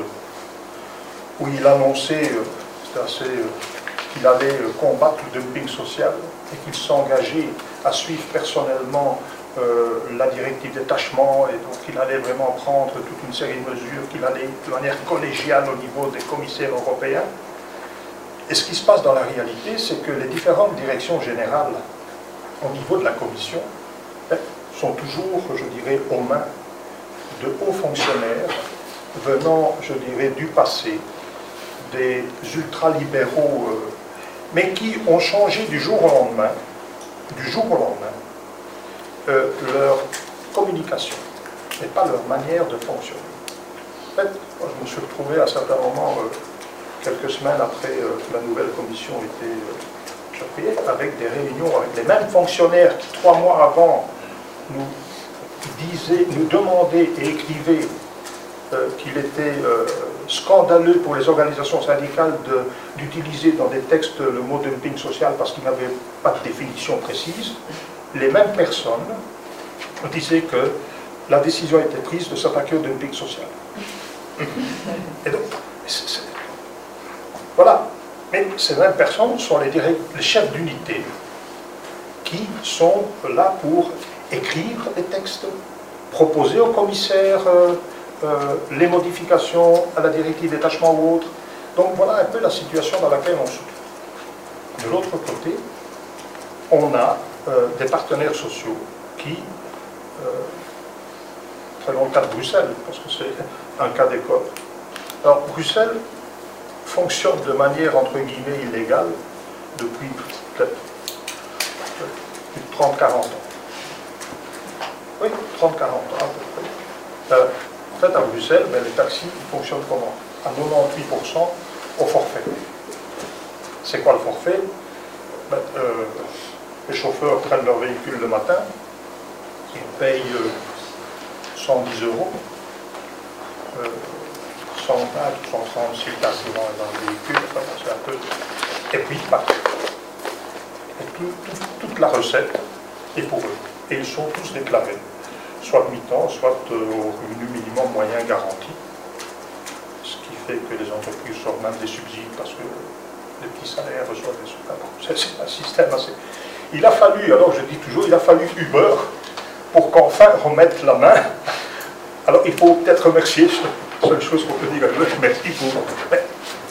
où il annonçait, euh, c'était assez, euh, qu'il allait euh, combattre le dumping social et qu'il s'engageait à suivre personnellement euh, la directive détachement, et donc il allait vraiment prendre toute une série de mesures, qu'il allait de manière collégiale au niveau des commissaires européens. Et ce qui se passe dans la réalité, c'est que les différentes directions générales au niveau de la Commission sont toujours, je dirais, aux mains de hauts fonctionnaires venant, je dirais, du passé, des ultralibéraux, euh, mais qui ont changé du jour au lendemain, du jour au lendemain, euh, leur communication, mais pas leur manière de fonctionner. En fait, moi, je me suis retrouvé à un certain moment, euh, quelques semaines après euh, que la nouvelle commission était euh, créée, avec des réunions avec les mêmes fonctionnaires qui, trois mois avant, nous disaient, nous demandaient et écrivaient euh, qu'il était euh, scandaleux pour les organisations syndicales d'utiliser dans des textes le mot dumping social parce qu'il n'avait pas de définition précise. Les mêmes personnes disaient que la décision a été prise de s'attaquer au dumping social. Et donc, c est, c est, voilà. Mais ces mêmes personnes sont les, les chefs d'unité qui sont là pour écrire les textes, proposer aux commissaires euh, euh, les modifications à la directive détachement ou autre. Donc voilà un peu la situation dans laquelle on se trouve. De l'autre côté, on a euh, des partenaires sociaux qui, euh, prenons le cas de Bruxelles, parce que c'est un cas d'école. Alors Bruxelles fonctionne de manière entre guillemets illégale depuis peut-être plus de trente à quarante ans. Oui, trente à quarante ans à peu près. Euh, en fait, à Bruxelles, ben, les taxis fonctionnent comment? À quatre-vingt-dix-huit pour cent au forfait. C'est quoi le forfait? Ben, euh, les chauffeurs prennent leur véhicule le matin, ils payent euh, cent dix euros, euh, cent vingt ou cent trente si le taxi dans le véhicule, enfin, c'est un peu... Et puis ils partent. Et tout, tout, toute la recette est pour eux. Et ils sont tous déclarés, soit mi-temps, soit euh, au revenu minimum moyen garanti. Ce qui fait que les entreprises sortent même des subsides parce que les petits salaires reçoivent des subsides. C'est un système assez... Il a fallu, alors je dis toujours, il a fallu Uber pour qu'enfin remette la main. Alors il faut peut-être remercier, la seule chose qu'on peut dire à Uber, merci pour... Mais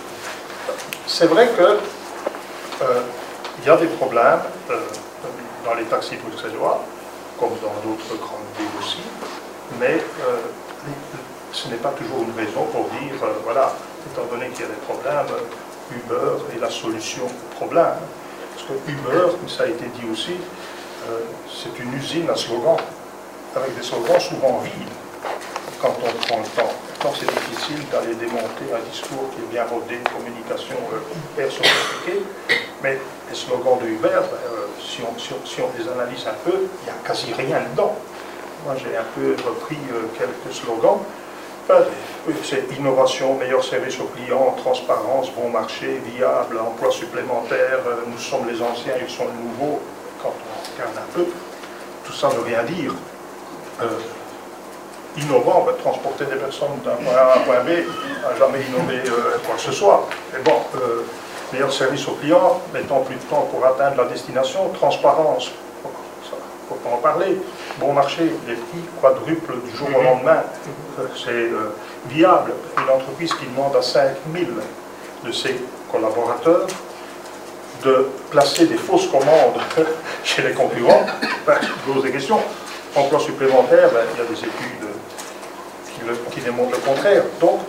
c'est vrai que euh, il y a des problèmes euh, dans les taxis bruxellois, comme dans d'autres grandes villes aussi, mais euh, ce n'est pas toujours une raison pour dire, euh, voilà, étant donné qu'il y a des problèmes, Uber est la solution au problème. Parce que Uber, ça a été dit aussi, euh, c'est une usine à slogans, avec des slogans souvent vides, quand on prend le temps. Donc c'est difficile d'aller démonter un discours qui est bien rodé, une communication euh, hyper sophistiquée, mais les slogans de Uber, ben, euh, si, on, si, on, si on les analyse un peu, il n'y a quasi rien dedans. Moi j'ai un peu repris euh, quelques slogans, Ben, oui, c'est innovation, meilleur service aux clients, transparence, bon marché, viable, emploi supplémentaire, euh, nous sommes les anciens, ils sont les nouveaux. Quand on regarde un peu, tout ça ne veut rien dire. Euh, innovant, ben, transporter des personnes d'un point A à un point B, n'a jamais innové euh, quoi que ce soit. Mais bon, euh, meilleur service aux clients, mettant plus de temps pour atteindre la destination, transparence, il ne faut pas en parler. Bon marché, les prix quadruplent du jour au lendemain. C'est euh, viable. Une entreprise qui demande à cinq mille de ses collaborateurs de placer des fausses commandes chez les concurrents, ben, je pose des questions. Emploi supplémentaire, ben, il y a des études qui, le, qui démontrent le contraire. Donc,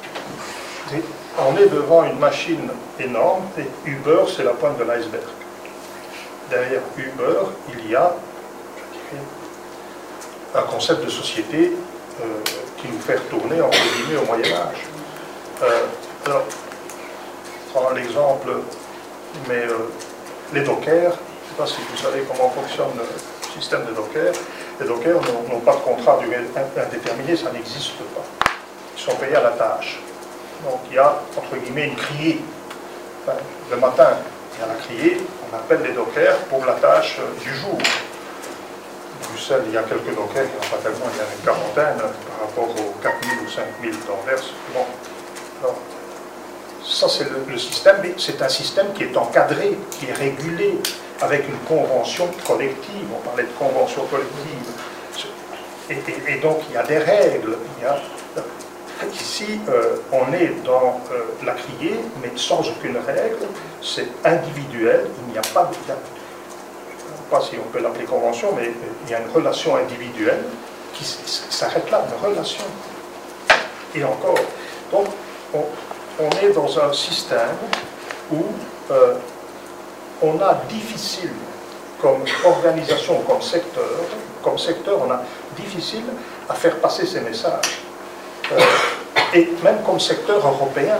on est devant une machine énorme et Uber, c'est la pointe de l'iceberg. Derrière Uber, il y a, je dirais, un concept de société euh, qui nous fait retourner entre guillemets au Moyen-Âge. Euh, alors, je prends l'exemple, mais euh, les dockers, je ne sais pas si vous savez comment fonctionne le système de dockers. Les dockers n'ont pas de contrat à durée indéterminée, ça n'existe pas. Ils sont payés à la tâche. Donc il y a, entre guillemets, une criée. Enfin, le matin, il y a la criée, on appelle les dockers pour la tâche du jour. Bruxelles, il y a quelques dockers, il n'y en a pas tellement, il y en a une quarantaine par rapport aux quatre mille ou cinq mille d'Anvers. Bon. Alors, ça c'est le, le système, mais c'est un système qui est encadré, qui est régulé, avec une convention collective. On parlait de convention collective. Et, et, et donc il y a des règles. Il y a, ici, euh, on est dans euh, la criée, mais sans aucune règle. C'est individuel. Il n'y a pas de... Il y a, pas si on peut l'appeler convention, mais il y a une relation individuelle qui s'arrête là, une relation. Et encore, donc on, on est dans un système où euh, on a difficile, comme organisation, comme secteur, comme secteur, on a difficile à faire passer ces messages. Euh, et même comme secteur européen,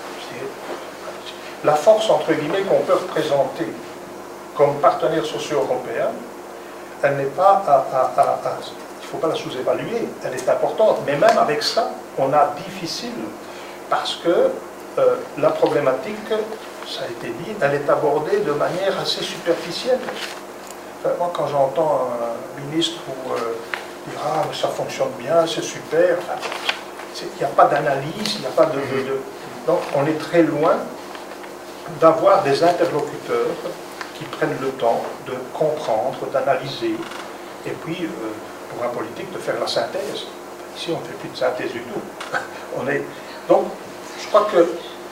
la force, entre guillemets, qu'on peut représenter comme partenaire socio-européen, elle n'est pas à, à, à, à il ne faut pas la sous-évaluer, elle est importante, mais même avec ça, on a difficile, parce que euh, la problématique, ça a été dit, elle est abordée de manière assez superficielle. Enfin, moi, quand j'entends un ministre ou, euh, dire « Ah, mais ça fonctionne bien, c'est super enfin, », il n'y a pas d'analyse, il n'y a pas de, de, de... Donc, on est très loin d'avoir des interlocuteurs qui prennent le temps de comprendre, d'analyser, et puis, euh, pour un politique, de faire la synthèse. Ici, on ne fait plus de synthèse du tout. On est... Donc, je crois que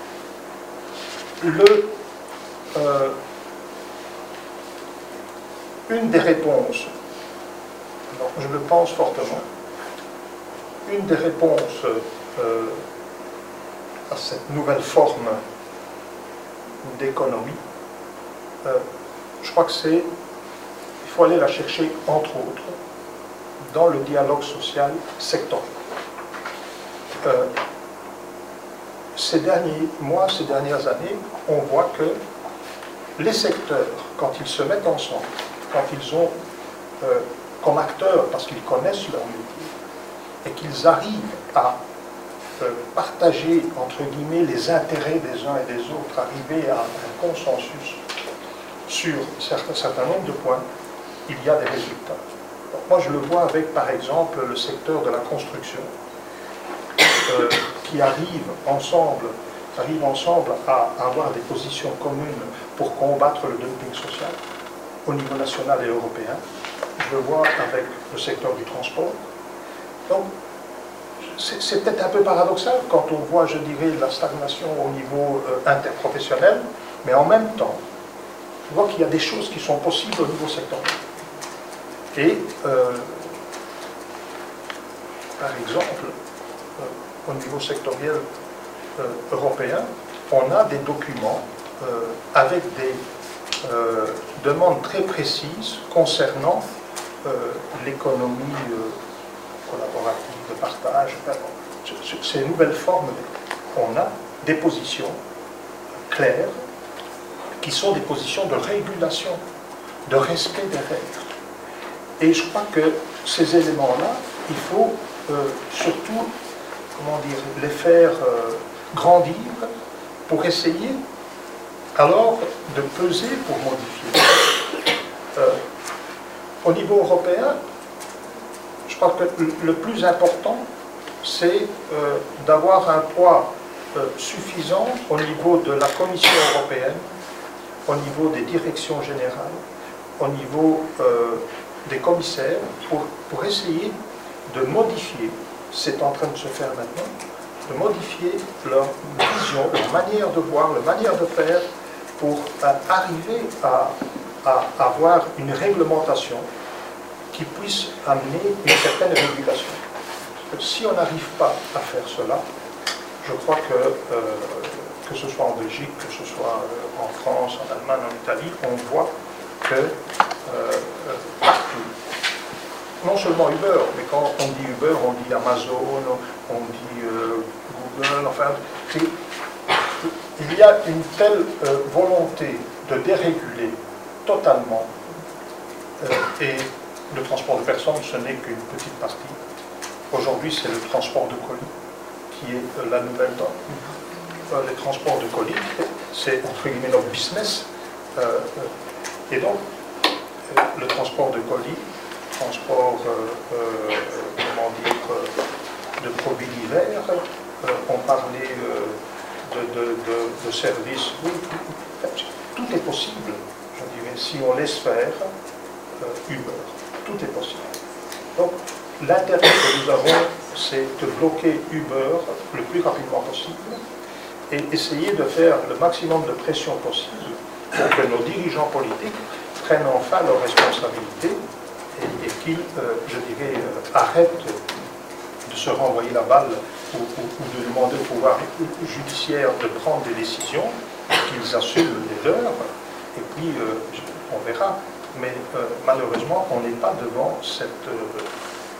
le, euh, une des réponses, alors, je le pense fortement, une des réponses euh, à cette nouvelle forme d'économie, euh, je crois que c'est, il faut aller la chercher, entre autres, dans le dialogue social sectoriel. Euh, ces derniers mois, ces dernières années, on voit que les secteurs, quand ils se mettent ensemble, quand ils ont euh, comme acteurs, parce qu'ils connaissent leur métier, et qu'ils arrivent à euh, partager, entre guillemets, les intérêts des uns et des autres, arriver à un consensus sur un certain, certain nombre de points, il y a des résultats. Donc, moi, je le vois avec, par exemple, le secteur de la construction, euh, qui arrive ensemble, arrive ensemble à avoir des positions communes pour combattre le dumping social au niveau national et européen. Je le vois avec le secteur du transport. Donc, c'est peut-être un peu paradoxal quand on voit, je dirais, la stagnation au niveau euh, interprofessionnel, mais en même temps, je vois qu'il y a des choses qui sont possibles au niveau sectoriel. Et, euh, par exemple, euh, au niveau sectoriel euh, européen, on a des documents euh, avec des euh, demandes très précises concernant euh, l'économie euh, collaborative, de partage, enfin, ces nouvelles formes. On a des positions claires qui sont des positions de régulation, de respect des règles. Et je crois que ces éléments-là, il faut euh, surtout comment dire, les faire euh, grandir pour essayer alors de peser pour modifier. Euh, au niveau européen, je crois que le plus important, c'est euh, d'avoir un poids euh, suffisant au niveau de la Commission européenne, au niveau des directions générales, au niveau euh, des commissaires, pour, pour essayer de modifier, c'est en train de se faire maintenant, de modifier leur vision, leur manière de voir, leur manière de faire, pour euh, arriver à, à avoir une réglementation qui puisse amener une certaine régulation. Parce que si on n'arrive pas à faire cela, je crois que, euh, que ce soit en Belgique, que ce soit en France, en Allemagne, en Italie, on voit que euh, partout, non seulement Uber, mais quand on dit Uber, on dit Amazon, on dit euh, Google, enfin, il y a une telle euh, volonté de déréguler totalement, euh, et le transport de personnes, ce n'est qu'une petite partie. Aujourd'hui, c'est le transport de colis qui est euh, la nouvelle donne. Euh, les transports de colis, c'est entre guillemets notre business. Euh, euh, et donc, euh, le transport de colis, transport, euh, euh, comment dire, euh, de produits divers, euh, on parlait euh, de, de, de, de services, oui, tout est possible, je dirais, si on laisse faire euh, Uber, tout est possible. Donc, l'intérêt que nous avons, c'est de bloquer Uber le plus rapidement possible et essayer de faire le maximum de pression possible pour que nos dirigeants politiques prennent enfin leurs responsabilités et, et qu'ils, euh, je dirais, euh, arrêtent de se renvoyer la balle ou, ou, ou de demander au pouvoir judiciaire de prendre des décisions, qu'ils assument les leurs, et puis euh, on verra. Mais euh, malheureusement, on n'est pas devant cette, euh, euh,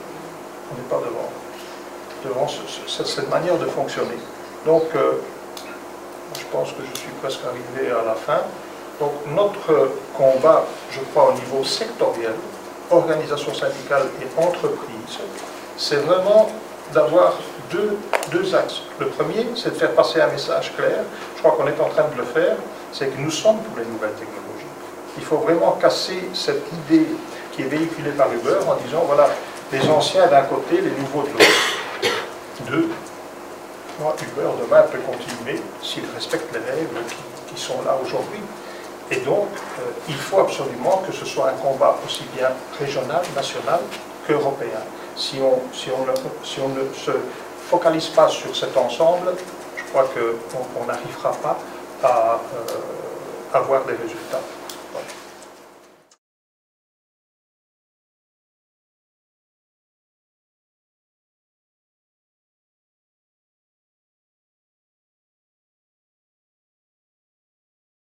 on n'est pas devant, devant ce, ce, cette manière de fonctionner. Donc, euh, je pense que je suis presque arrivé à la fin. Donc, notre combat, je crois, au niveau sectoriel, organisation syndicale et entreprise, c'est vraiment d'avoir deux, deux axes. Le premier, c'est de faire passer un message clair. Je crois qu'on est en train de le faire. C'est que nous sommes pour les nouvelles technologies. Il faut vraiment casser cette idée qui est véhiculée par Uber en disant, voilà, les anciens d'un côté, les nouveaux de l'autre. Deux, moi, Uber demain peut continuer s'il respecte les règles qui, qui sont là aujourd'hui. Et donc, euh, il faut absolument que ce soit un combat aussi bien régional, national qu'européen. Si on, si, on ne, si on ne se focalise pas sur cet ensemble, je crois qu'on n'arrivera pas à euh, avoir des résultats.